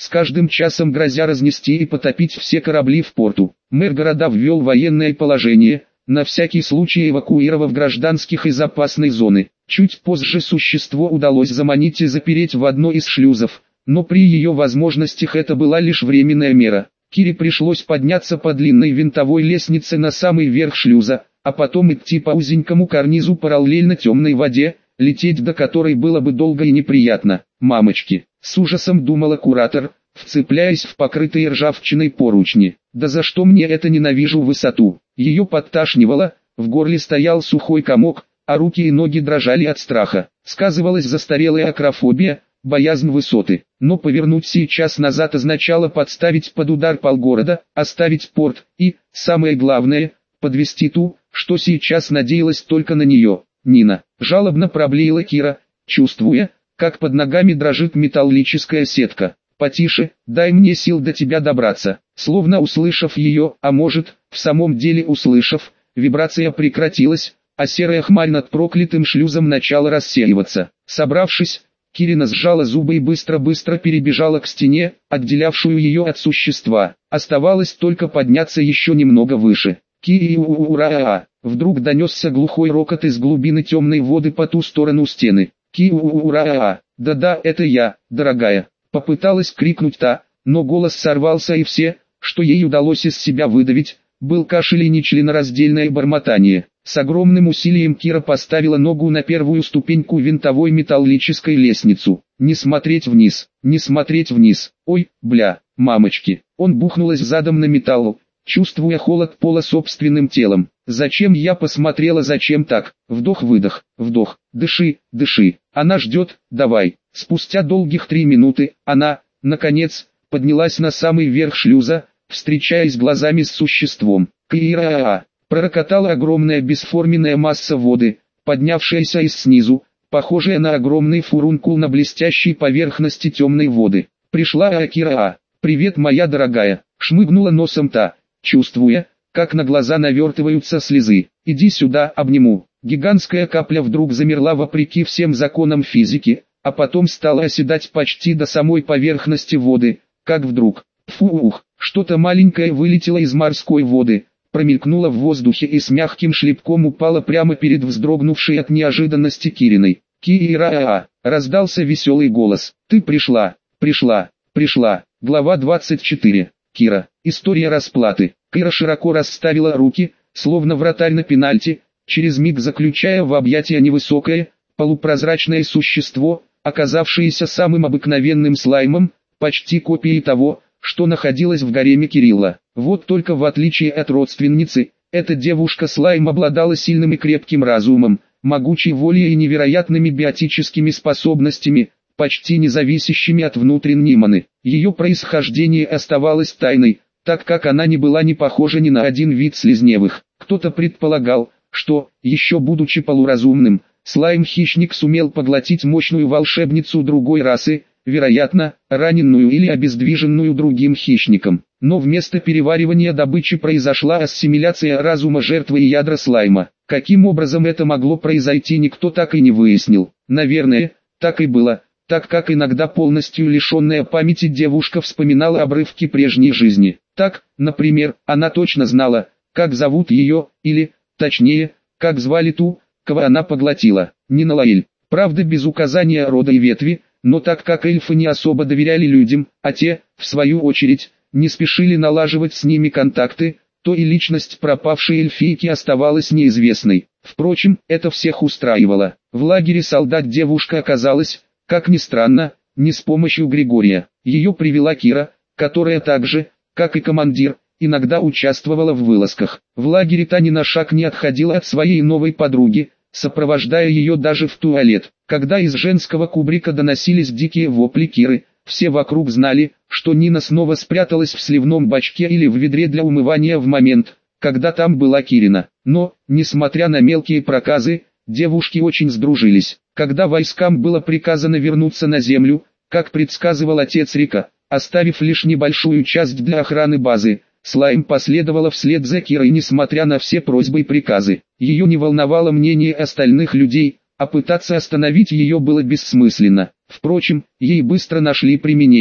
с каждым часом грозя разнести и потопить все корабли в порту. Мэр города ввел военное положение, на всякий случай эвакуировав гражданских из опасной зоны. Чуть позже существо удалось заманить и запереть в одной из шлюзов, но при ее возможностях это была лишь временная мера. Кире пришлось подняться по длинной винтовой лестнице на самый верх шлюза, а потом идти по узенькому карнизу параллельно темной воде, лететь до которой было бы долго и неприятно. «Мамочки!» — с ужасом думала куратор, вцепляясь в покрытые ржавчиной поручни. «Да за что мне это, ненавижу высоту?» Ее подташнивало, в горле стоял сухой комок, а руки и ноги дрожали от страха. Сказывалась застарелая акрофобия, боязнь высоты. Но повернуть сейчас назад означало подставить под удар полгорода, оставить порт и, самое главное, подвести ту, что сейчас надеялась только на нее. «Нина!» — жалобно проблеяла Кира, чувствуя, как под ногами дрожит металлическая сетка. «Потише, дай мне сил до тебя добраться». Словно услышав ее, а может, в самом деле услышав, вибрация прекратилась, а серая хмарь над проклятым шлюзом начала рассеиваться. Собравшись, Кирина сжала зубы и быстро-быстро перебежала к стене, отделявшую ее от существа. Оставалось только подняться еще немного выше. «Ки-у-у-ура-а-а!» Вдруг донесся глухой рокот из глубины темной воды по ту сторону стены. «Ки-у-у-ура-а-а! Да-да, это я, дорогая!» Попыталась крикнуть та, но голос сорвался, и все, что ей удалось из себя выдавить, был кашель и нечленораздельное бормотание. С огромным усилием Кира поставила ногу на первую ступеньку винтовой металлической лестницу. Не смотреть вниз, не смотреть вниз. Ой, бля, мамочки. Он бухнулась задом на металл, чувствуя холод пола собственным телом. Зачем я посмотрела, зачем так? Вдох-выдох, вдох, дыши, дыши. Она ждет, давай. Спустя долгих 3 минуты, она, наконец, поднялась на самый верх шлюза, встречаясь глазами с существом. «Кира-а-а!» Пророкотала огромная бесформенная масса воды, поднявшаяся из снизу, похожая на огромный фурункул на блестящей поверхности темной воды. «Пришла Акира-а! Привет, моя дорогая!» Шмыгнула носом та, чувствуя, как на глаза навертываются слезы. «Иди сюда, обниму». Гигантская капля вдруг замерла вопреки всем законам физики, а потом стала оседать почти до самой поверхности воды, как вдруг, фух, что-то маленькое вылетело из морской воды, промелькнуло в воздухе и с мягким шлепком упало прямо перед вздрогнувшей от неожиданности Кириной. «Кира-а-а!» — раздался веселый голос. «Ты пришла, пришла, пришла». Глава 24. Кира. История расплаты. Кира широко расставила руки, словно вратарь на пенальти, через миг заключая в объятия невысокое, полупрозрачное существо, оказавшееся самым обыкновенным слаймом, почти копией того, что находилось в гареме Кирилла. Вот только в отличие от родственницы, эта девушка-слайм обладала сильным и крепким разумом, могучей волей и невероятными биотическими способностями, почти не зависящими от внутренней маны. Ее происхождение оставалось тайной, так как она не была ни похожа ни на один вид слизневых. Кто-то предполагал, что, еще будучи полуразумным, слайм-хищник сумел поглотить мощную волшебницу другой расы, вероятно, раненую или обездвиженную другим хищником. Но вместо переваривания добычи произошла ассимиляция разума жертвы и ядра слайма. Каким образом это могло произойти, никто так и не выяснил. Наверное, так и было, так как иногда полностью лишенная памяти девушка вспоминала обрывки прежней жизни. Так, например, она точно знала, как зовут ее, или, точнее, как звали ту, кого она поглотила. Нина Лаэль. Правда, без указания рода и ветви, но так как эльфы не особо доверяли людям, а те, в свою очередь, не спешили налаживать с ними контакты, то и личность пропавшей эльфийки оставалась неизвестной. Впрочем, это всех устраивало. В лагере солдат девушка оказалась, как ни странно, не с помощью Григория. Ее привела Кира, которая так же, как и командир, иногда участвовала в вылазках. В лагере та ни на шаг не отходила от своей новой подруги, сопровождая ее даже в туалет. Когда из женского кубрика доносились дикие вопли Киры, все вокруг знали, что Нина снова спряталась в сливном бачке или в ведре для умывания в момент, когда там была Кирина. Но, несмотря на мелкие проказы, девушки очень сдружились. Когда войскам было приказано вернуться на землю, как предсказывал отец Рика, оставив лишь небольшую часть для охраны базы, Слайм последовала вслед за Кирой, несмотря на все просьбы и приказы. Ее не волновало мнение остальных людей, а пытаться остановить ее было бессмысленно. Впрочем, ей быстро нашли применение.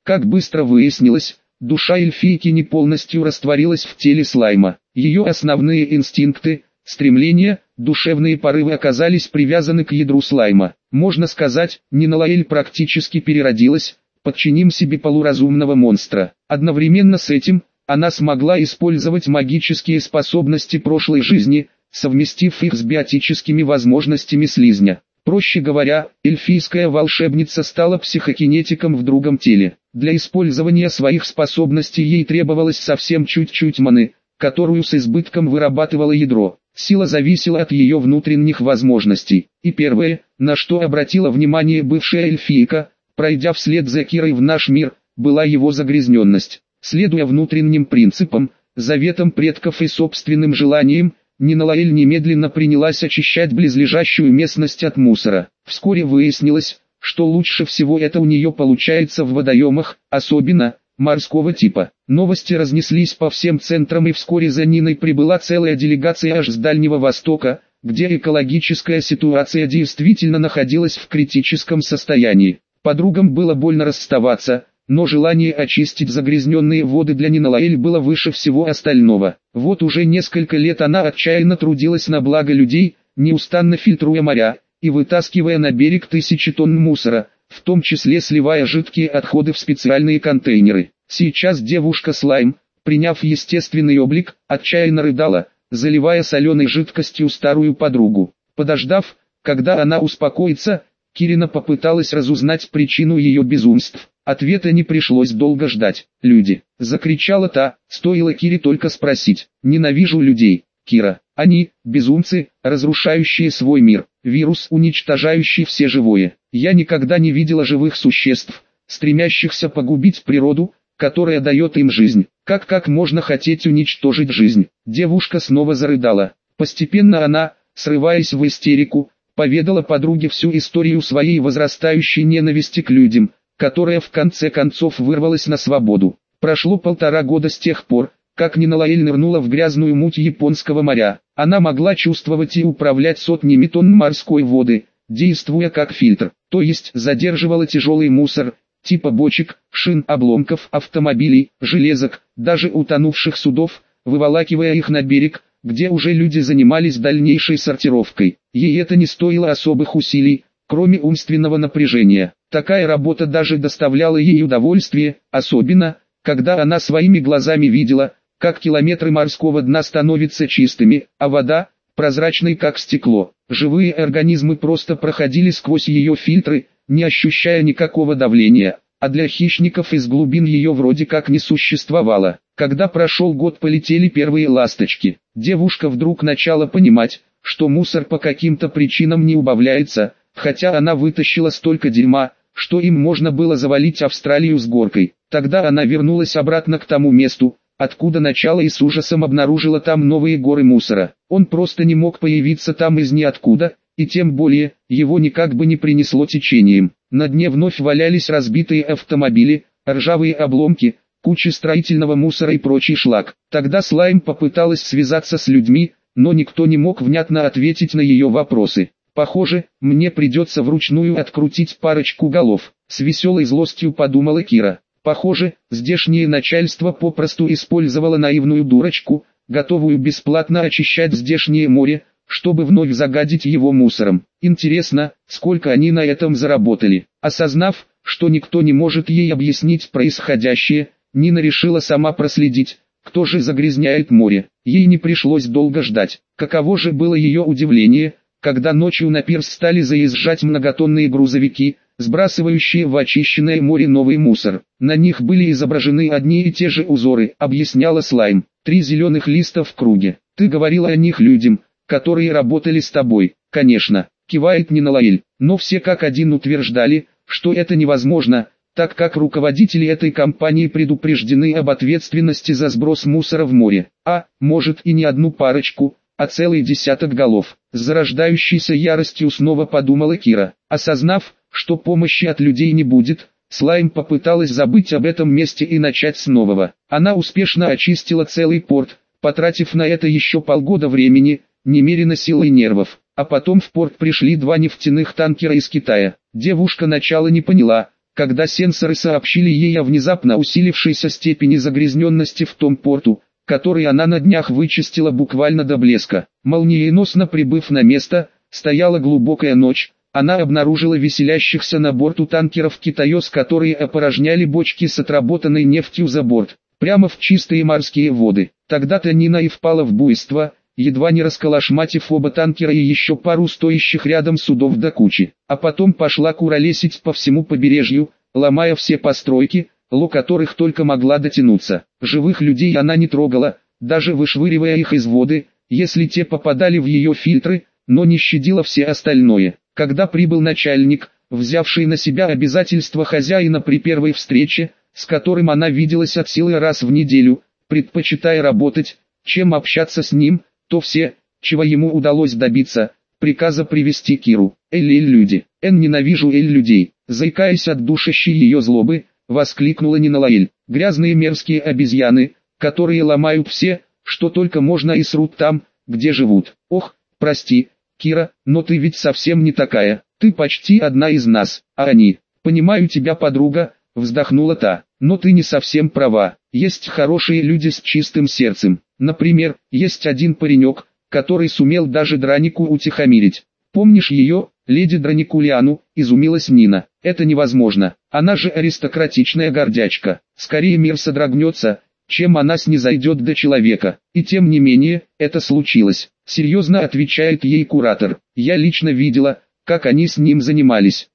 Как быстро выяснилось, душа эльфийки не полностью растворилась в теле слайма. Ее основные инстинкты, стремления, душевные порывы оказались привязаны к ядру слайма. Можно сказать, Нинолаэль практически переродилась, подчинив себе полуразумного монстра. Одновременно с этим, она смогла использовать магические способности прошлой жизни, совместив их с биотическими возможностями слизня. Проще говоря, эльфийская волшебница стала психокинетиком в другом теле. Для использования своих способностей ей требовалось совсем чуть-чуть маны, которую с избытком вырабатывало ядро. Сила зависела от ее внутренних возможностей. И первое, на что обратила внимание бывшая эльфийка, пройдя вслед за Кирой в наш мир, была его загрязненность. Следуя внутренним принципам, заветам предков и собственным желаниям, Нинолаэль немедленно принялась очищать близлежащую местность от мусора. Вскоре выяснилось, что лучше всего это у нее получается в водоемах, особенно морского типа. Новости разнеслись по всем центрам, и вскоре за Ниной прибыла целая делегация аж с Дальнего Востока, где экологическая ситуация действительно находилась в критическом состоянии. Подругам было больно расставаться, но желание очистить загрязненные воды для Нинолаэль было выше всего остального. Вот уже несколько лет она отчаянно трудилась на благо людей, неустанно фильтруя моря и вытаскивая на берег тысячи тонн мусора, в том числе сливая жидкие отходы в специальные контейнеры. Сейчас девушка-слайм, приняв естественный облик, отчаянно рыдала, заливая соленой жидкостью старую подругу. Подождав, когда она успокоится, Кирина попыталась разузнать причину ее безумств. Ответа не пришлось долго ждать. «Люди!» — закричала та, стоило Кире только спросить. «Ненавижу людей, Кира. Они — безумцы, разрушающие свой мир, вирус, уничтожающий все живое. Я никогда не видела живых существ, стремящихся погубить природу, которая дает им жизнь. Как можно хотеть уничтожить жизнь?» Девушка снова зарыдала. Постепенно она, срываясь в истерику, поведала подруге всю историю своей возрастающей ненависти к людям, которая в конце концов вырвалась на свободу. Прошло 1,5 года с тех пор, как Нинолаэль нырнула в грязную муть японского моря. Она могла чувствовать и управлять сотнями тонн морской воды, действуя как фильтр, то есть задерживала тяжелый мусор, типа бочек, шин, обломков автомобилей, железок, даже утонувших судов, выволакивая их на берег, где уже люди занимались дальнейшей сортировкой. Ей это не стоило особых усилий, кроме умственного напряжения. Такая работа даже доставляла ей удовольствие, особенно, когда она своими глазами видела, как километры морского дна становятся чистыми, а вода – прозрачной как стекло. Живые организмы просто проходили сквозь ее фильтры, не ощущая никакого давления, а для хищников из глубин ее вроде как не существовало. Когда прошел год, полетели первые ласточки. Девушка вдруг начала понимать, что мусор по каким-то причинам не убавляется, хотя она вытащила столько дерьма, что им можно было завалить Австралию с горкой. Тогда она вернулась обратно к тому месту, откуда начала, и с ужасом обнаружила там новые горы мусора. Он просто не мог появиться там из ниоткуда, и тем более, его никак бы не принесло течением. На дне вновь валялись разбитые автомобили, ржавые обломки, куча строительного мусора и прочий шлак. Тогда слайм попыталась связаться с людьми, но никто не мог внятно ответить на ее вопросы. «Похоже, мне придется вручную открутить парочку голов», — с веселой злостью подумала Кира. Похоже, здешнее начальство попросту использовало наивную дурочку, готовую бесплатно очищать здешнее море, чтобы вновь загадить его мусором. Интересно, сколько они на этом заработали. Осознав, что никто не может ей объяснить происходящее, Нина решила сама проследить, кто же загрязняет море. Ей не пришлось долго ждать. Каково же было ее удивление, когда ночью на пирс стали заезжать многотонные грузовики, сбрасывающие в очищенное море новый мусор. На них были изображены одни и те же узоры, объясняла слайм. 3 зеленых листа в круге. Ты говорила о них людям, которые работали с тобой. Конечно, кивает Нинолаэль, но все как один утверждали, что это невозможно, так как руководители этой компании предупреждены об ответственности за сброс мусора в море. А, может, и не одну парочку, а целый десяток голов. С зарождающейся яростью снова подумала Кира. Осознав, что помощи от людей не будет, слайм попыталась забыть об этом месте и начать с нового. Она успешно очистила целый порт, потратив на это еще полгода времени, немерено сил и нервов. А потом в порт пришли 2 нефтяных танкера из Китая. Девушка начала не поняла, когда сенсоры сообщили ей о внезапно усилившейся степени загрязненности в том порту, который она на днях вычистила буквально до блеска. Молниеносно прибыв на место, стояла глубокая ночь, она обнаружила веселящихся на борту танкеров китаёс, которые опорожняли бочки с отработанной нефтью за борт, прямо в чистые морские воды. Тогда-то Нина и впала в буйство, едва не расколошматив оба танкера и еще пару стоящих рядом судов до кучи. А потом пошла куролесить по всему побережью, ломая все постройки, до которых только могла дотянуться. Живых людей она не трогала, даже вышвыривая их из воды, если те попадали в ее фильтры, но не щадила все остальное. Когда прибыл начальник, взявший на себя обязательства хозяина при первой встрече, с которым она виделась от силы раз в неделю, предпочитая работать, чем общаться с ним, то все, чего ему удалось добиться, приказа привести Киру. Эль-люди, ненавижу Эль-людей, заикаясь от душащей ее злобы, воскликнула Нина Лаэль. Грязные мерзкие обезьяны, которые ломают все, что только можно и срут там, где живут. Ох, прости, Кира, но ты ведь совсем не такая, ты почти одна из нас, а они. Понимаю тебя, подруга, вздохнула та, но ты не совсем права, есть хорошие люди с чистым сердцем. Например, есть один паренек, который сумел даже Дранику утихомирить. Помнишь ее, леди Драникулиану, изумилась Нина. Это невозможно, она же аристократичная гордячка, скорее мир содрогнется, чем она снизойдет до человека. И тем не менее, это случилось. Серьезно отвечает ей куратор. Я лично видела, как они с ним занимались.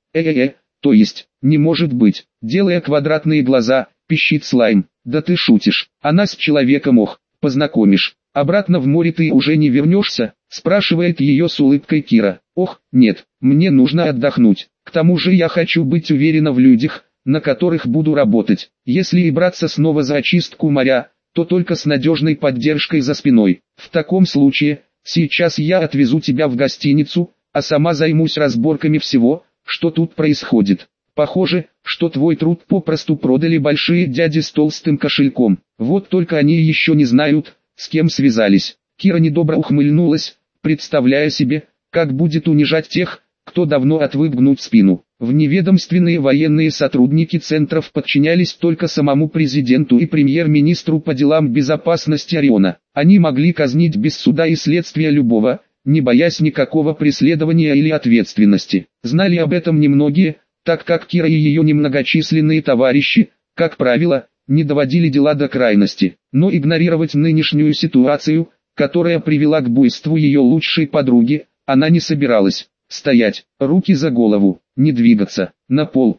То есть, не может быть. Делая квадратные глаза, пищит Слайм. Да ты шутишь. Она с человеком, познакомишь. Обратно в море ты уже не вернешься? Спрашивает ее с улыбкой Кира. Ох, нет, мне нужно отдохнуть. К тому же я хочу быть уверена в людях, на которых буду работать. Если и браться снова за очистку моря, то только с надежной поддержкой за спиной. В таком случае, сейчас я отвезу тебя в гостиницу, а сама займусь разборками всего, что тут происходит. Похоже, что твой труд попросту продали большие дяди с толстым кошельком. Вот только они еще не знают, с кем связались. Кира недобро ухмыльнулась, представляя себе, как будет унижать тех, кто давно отвык гнуть спину. Вневедомственные военные сотрудники центров подчинялись только самому президенту и премьер-министру по делам безопасности Ориона. Они могли казнить без суда и следствия любого, не боясь никакого преследования или ответственности. Знали об этом немногие, так как Кира и ее немногочисленные товарищи, как правило, не доводили дела до крайности. Но игнорировать нынешнюю ситуацию, которая привела к буйству ее лучшей подруги, она не собиралась. Стоять, руки за голову, не двигаться, на пол,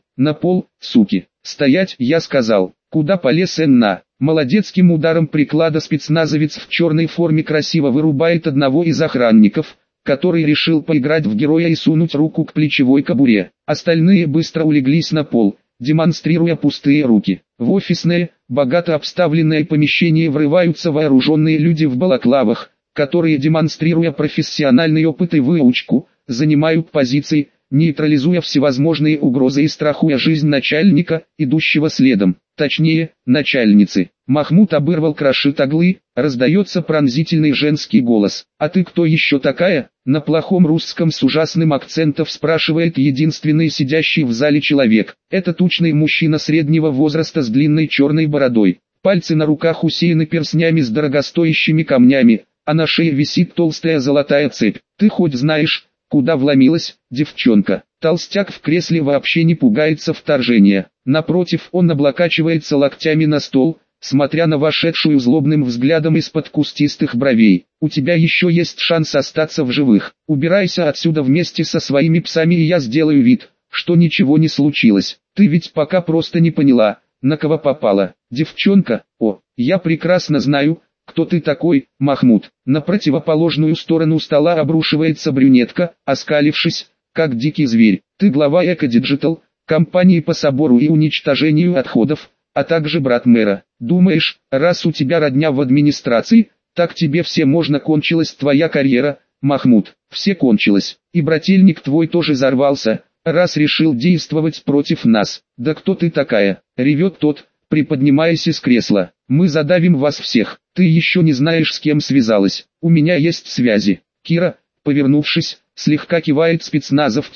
суки. Стоять, я сказал. Куда полез Энна? Молодецким ударом приклада спецназовец в черной форме красиво вырубает одного из охранников, который решил поиграть в героя и сунуть руку к плечевой кобуре. Остальные быстро улеглись на пол, демонстрируя пустые руки. В офисное, богато обставленное помещение врываются вооруженные люди в балаклавах, которые, демонстрируя профессиональный опыт и выучку, занимают позиции, нейтрализуя всевозможные угрозы и страхуя жизнь начальника, идущего следом, точнее, начальницы. Махмуд обырвал крошит оглы, раздается пронзительный женский голос. «А ты кто еще такая?» На плохом русском с ужасным акцентом спрашивает единственный сидящий в зале человек. Это тучный мужчина среднего возраста с длинной черной бородой. Пальцы на руках усеяны перстнями с дорогостоящими камнями, а на шее висит толстая золотая цепь. «Ты хоть знаешь, куда вломилась, девчонка?» Толстяк в кресле вообще не пугается вторжения. Напротив, он облокачивается локтями на стол, смотря на вошедшую злобным взглядом из-под кустистых бровей. «У тебя еще есть шанс остаться в живых. Убирайся отсюда вместе со своими псами, и я сделаю вид, что ничего не случилось. Ты ведь пока просто не поняла, на кого попала. Девчонка, я прекрасно знаю, кто ты такой, Махмуд». На противоположную сторону стола обрушивается брюнетка, оскалившись, как дикий зверь. «Ты глава Экодиджитал, компании по собору и уничтожению отходов, а также брат мэра. Думаешь, раз у тебя родня в администрации, так тебе все можно, кончилась твоя карьера, Махмуд?» «Все кончилось, и брательник твой тоже взорвался, раз решил действовать против нас». «Да кто ты такая?» — ревет тот, приподнимаясь из кресла. «Мы задавим вас всех. Ты еще не знаешь, с кем связалась. У меня есть связи». Кира, повернувшись, слегка кивает спецназовцу,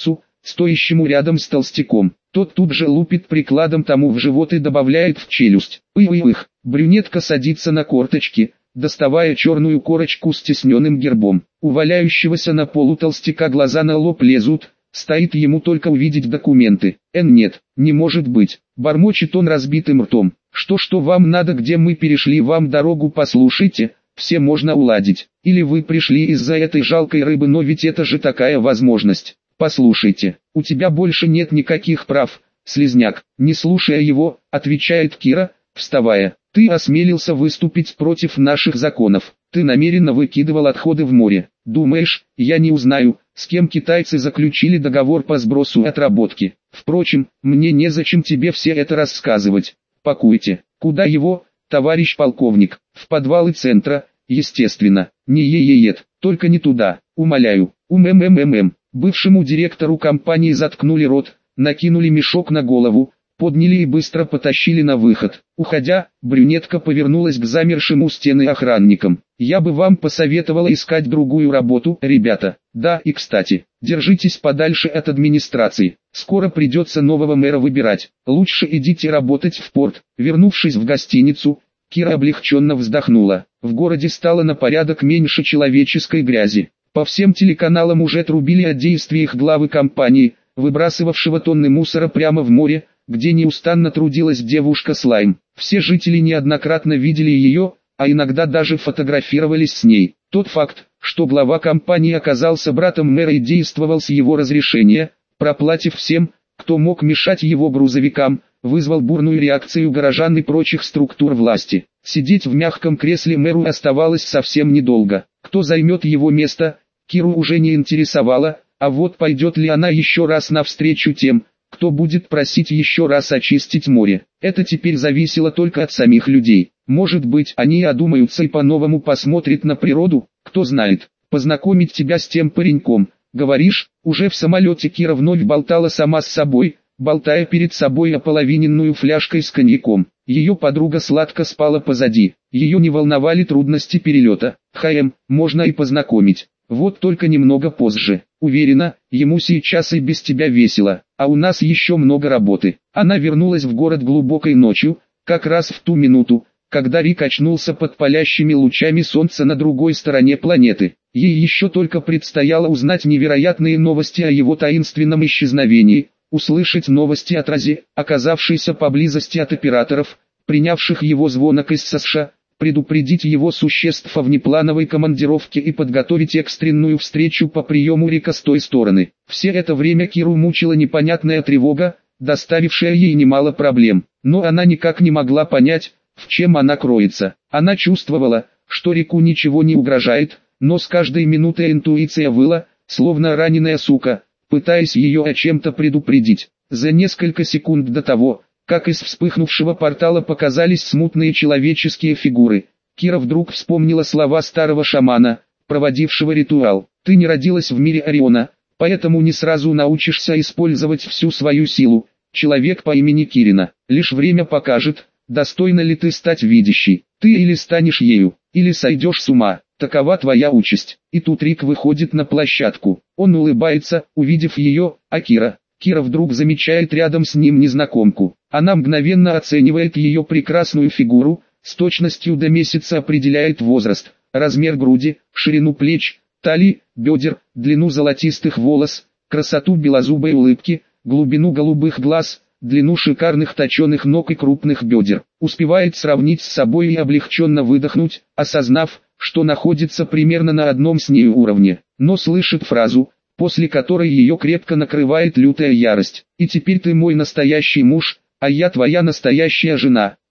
стоящему рядом с толстяком. Тот тут же лупит прикладом тому в живот и добавляет в челюсть. Их. Брюнетка садится на корточки, доставая черную корочку с тисненным гербом. У валяющегося на полу толстяка глаза на лоб лезут, стоит ему только увидеть документы. Нет, не может быть, бормочет он разбитым ртом. Что вам надо, где мы перешли вам дорогу, послушайте, все можно уладить. Или вы пришли из-за этой жалкой рыбы, но ведь это же такая возможность. Послушайте, у тебя больше нет никаких прав, слизняк. Не слушая его, отвечает Кира, вставая. Ты осмелился выступить против наших законов. Ты намеренно выкидывал отходы в море. Думаешь, я не узнаю, с кем китайцы заключили договор по сбросу отработки? Впрочем, мне незачем тебе все это рассказывать. Пакуйте. Куда его, товарищ полковник? В подвалы центра, естественно. Не е-е-ет, только не туда, умоляю. Бывшему директору компании заткнули рот, накинули мешок на голову, подняли и быстро потащили на выход. Уходя, брюнетка повернулась к замершим у стены охранникам. Я бы вам посоветовала искать другую работу, ребята. Да, и кстати, держитесь подальше от администрации. Скоро придется нового мэра выбирать. Лучше идите работать в порт. Вернувшись в гостиницу, Кира облегченно вздохнула. В городе стало на порядок меньше человеческой грязи. По всем телеканалам уже трубили о действиях главы компании, выбрасывавшего тонны мусора прямо в море, где неустанно трудилась девушка Слайм. Все жители неоднократно видели ее, а иногда даже фотографировались с ней. Тот факт, что глава компании оказался братом мэра и действовал с его разрешения, проплатив всем, кто мог мешать его грузовикам, вызвал бурную реакцию горожан и прочих структур власти. Сидеть в мягком кресле мэру оставалось совсем недолго. Кто займет его место, Киру уже не интересовало, а вот пойдет ли она еще раз навстречу тем, кто будет просить еще раз очистить море. Это теперь зависело только от самих людей. Может быть, они одумаются и по-новому посмотрят на природу, кто знает. Познакомить тебя с тем пареньком, говоришь? Уже в самолете Кира вновь болтала сама с собой, болтая перед собой ополовиненную фляжкой с коньяком. Ее подруга сладко спала позади. Ее не волновали трудности перелета. Можно и познакомить. Вот только немного позже. Уверена, ему сейчас и без тебя весело, а у нас еще много работы. Она вернулась в город глубокой ночью, как раз в ту минуту, когда Рик очнулся под палящими лучами солнца на другой стороне планеты. Ей еще только предстояло узнать невероятные новости о его таинственном исчезновении, услышать новости от Рози, оказавшейся поблизости от операторов, принявших его звонок из США, предупредить его существ о внеплановой командировке и подготовить экстренную встречу по приему Рика с той стороны. Все это время Киру мучила непонятная тревога, доставившая ей немало проблем, но она никак не могла понять, в чем она кроется. Она чувствовала, что Рику ничего не угрожает, но с каждой минутой интуиция выла, словно раненая сука, пытаясь ее о чем-то предупредить. За несколько секунд до того, как из вспыхнувшего портала показались смутные человеческие фигуры, Кира вдруг вспомнила слова старого шамана, проводившего ритуал. «Ты не родилась в мире Ориона, поэтому не сразу научишься использовать всю свою силу. Человек по имени Кирина. Лишь время покажет, достойна ли ты стать видящей. Ты или станешь ею, или сойдешь с ума. Такова твоя участь». И тут Рик выходит на площадку. Он улыбается, увидев ее, а Кира вдруг замечает рядом с ним незнакомку. Она мгновенно оценивает ее прекрасную фигуру, с точностью до месяца определяет возраст, размер груди, ширину плеч, талии, бедер, длину золотистых волос, красоту белозубой улыбки, глубину голубых глаз, длину шикарных точеных ног и крупных бедер. Успевает сравнить с собой и облегченно выдохнуть, осознав, что находится примерно на одном с ней уровне, но слышит фразу, после которой ее крепко накрывает лютая ярость. «И теперь ты мой настоящий муж, а я твоя настоящая жена».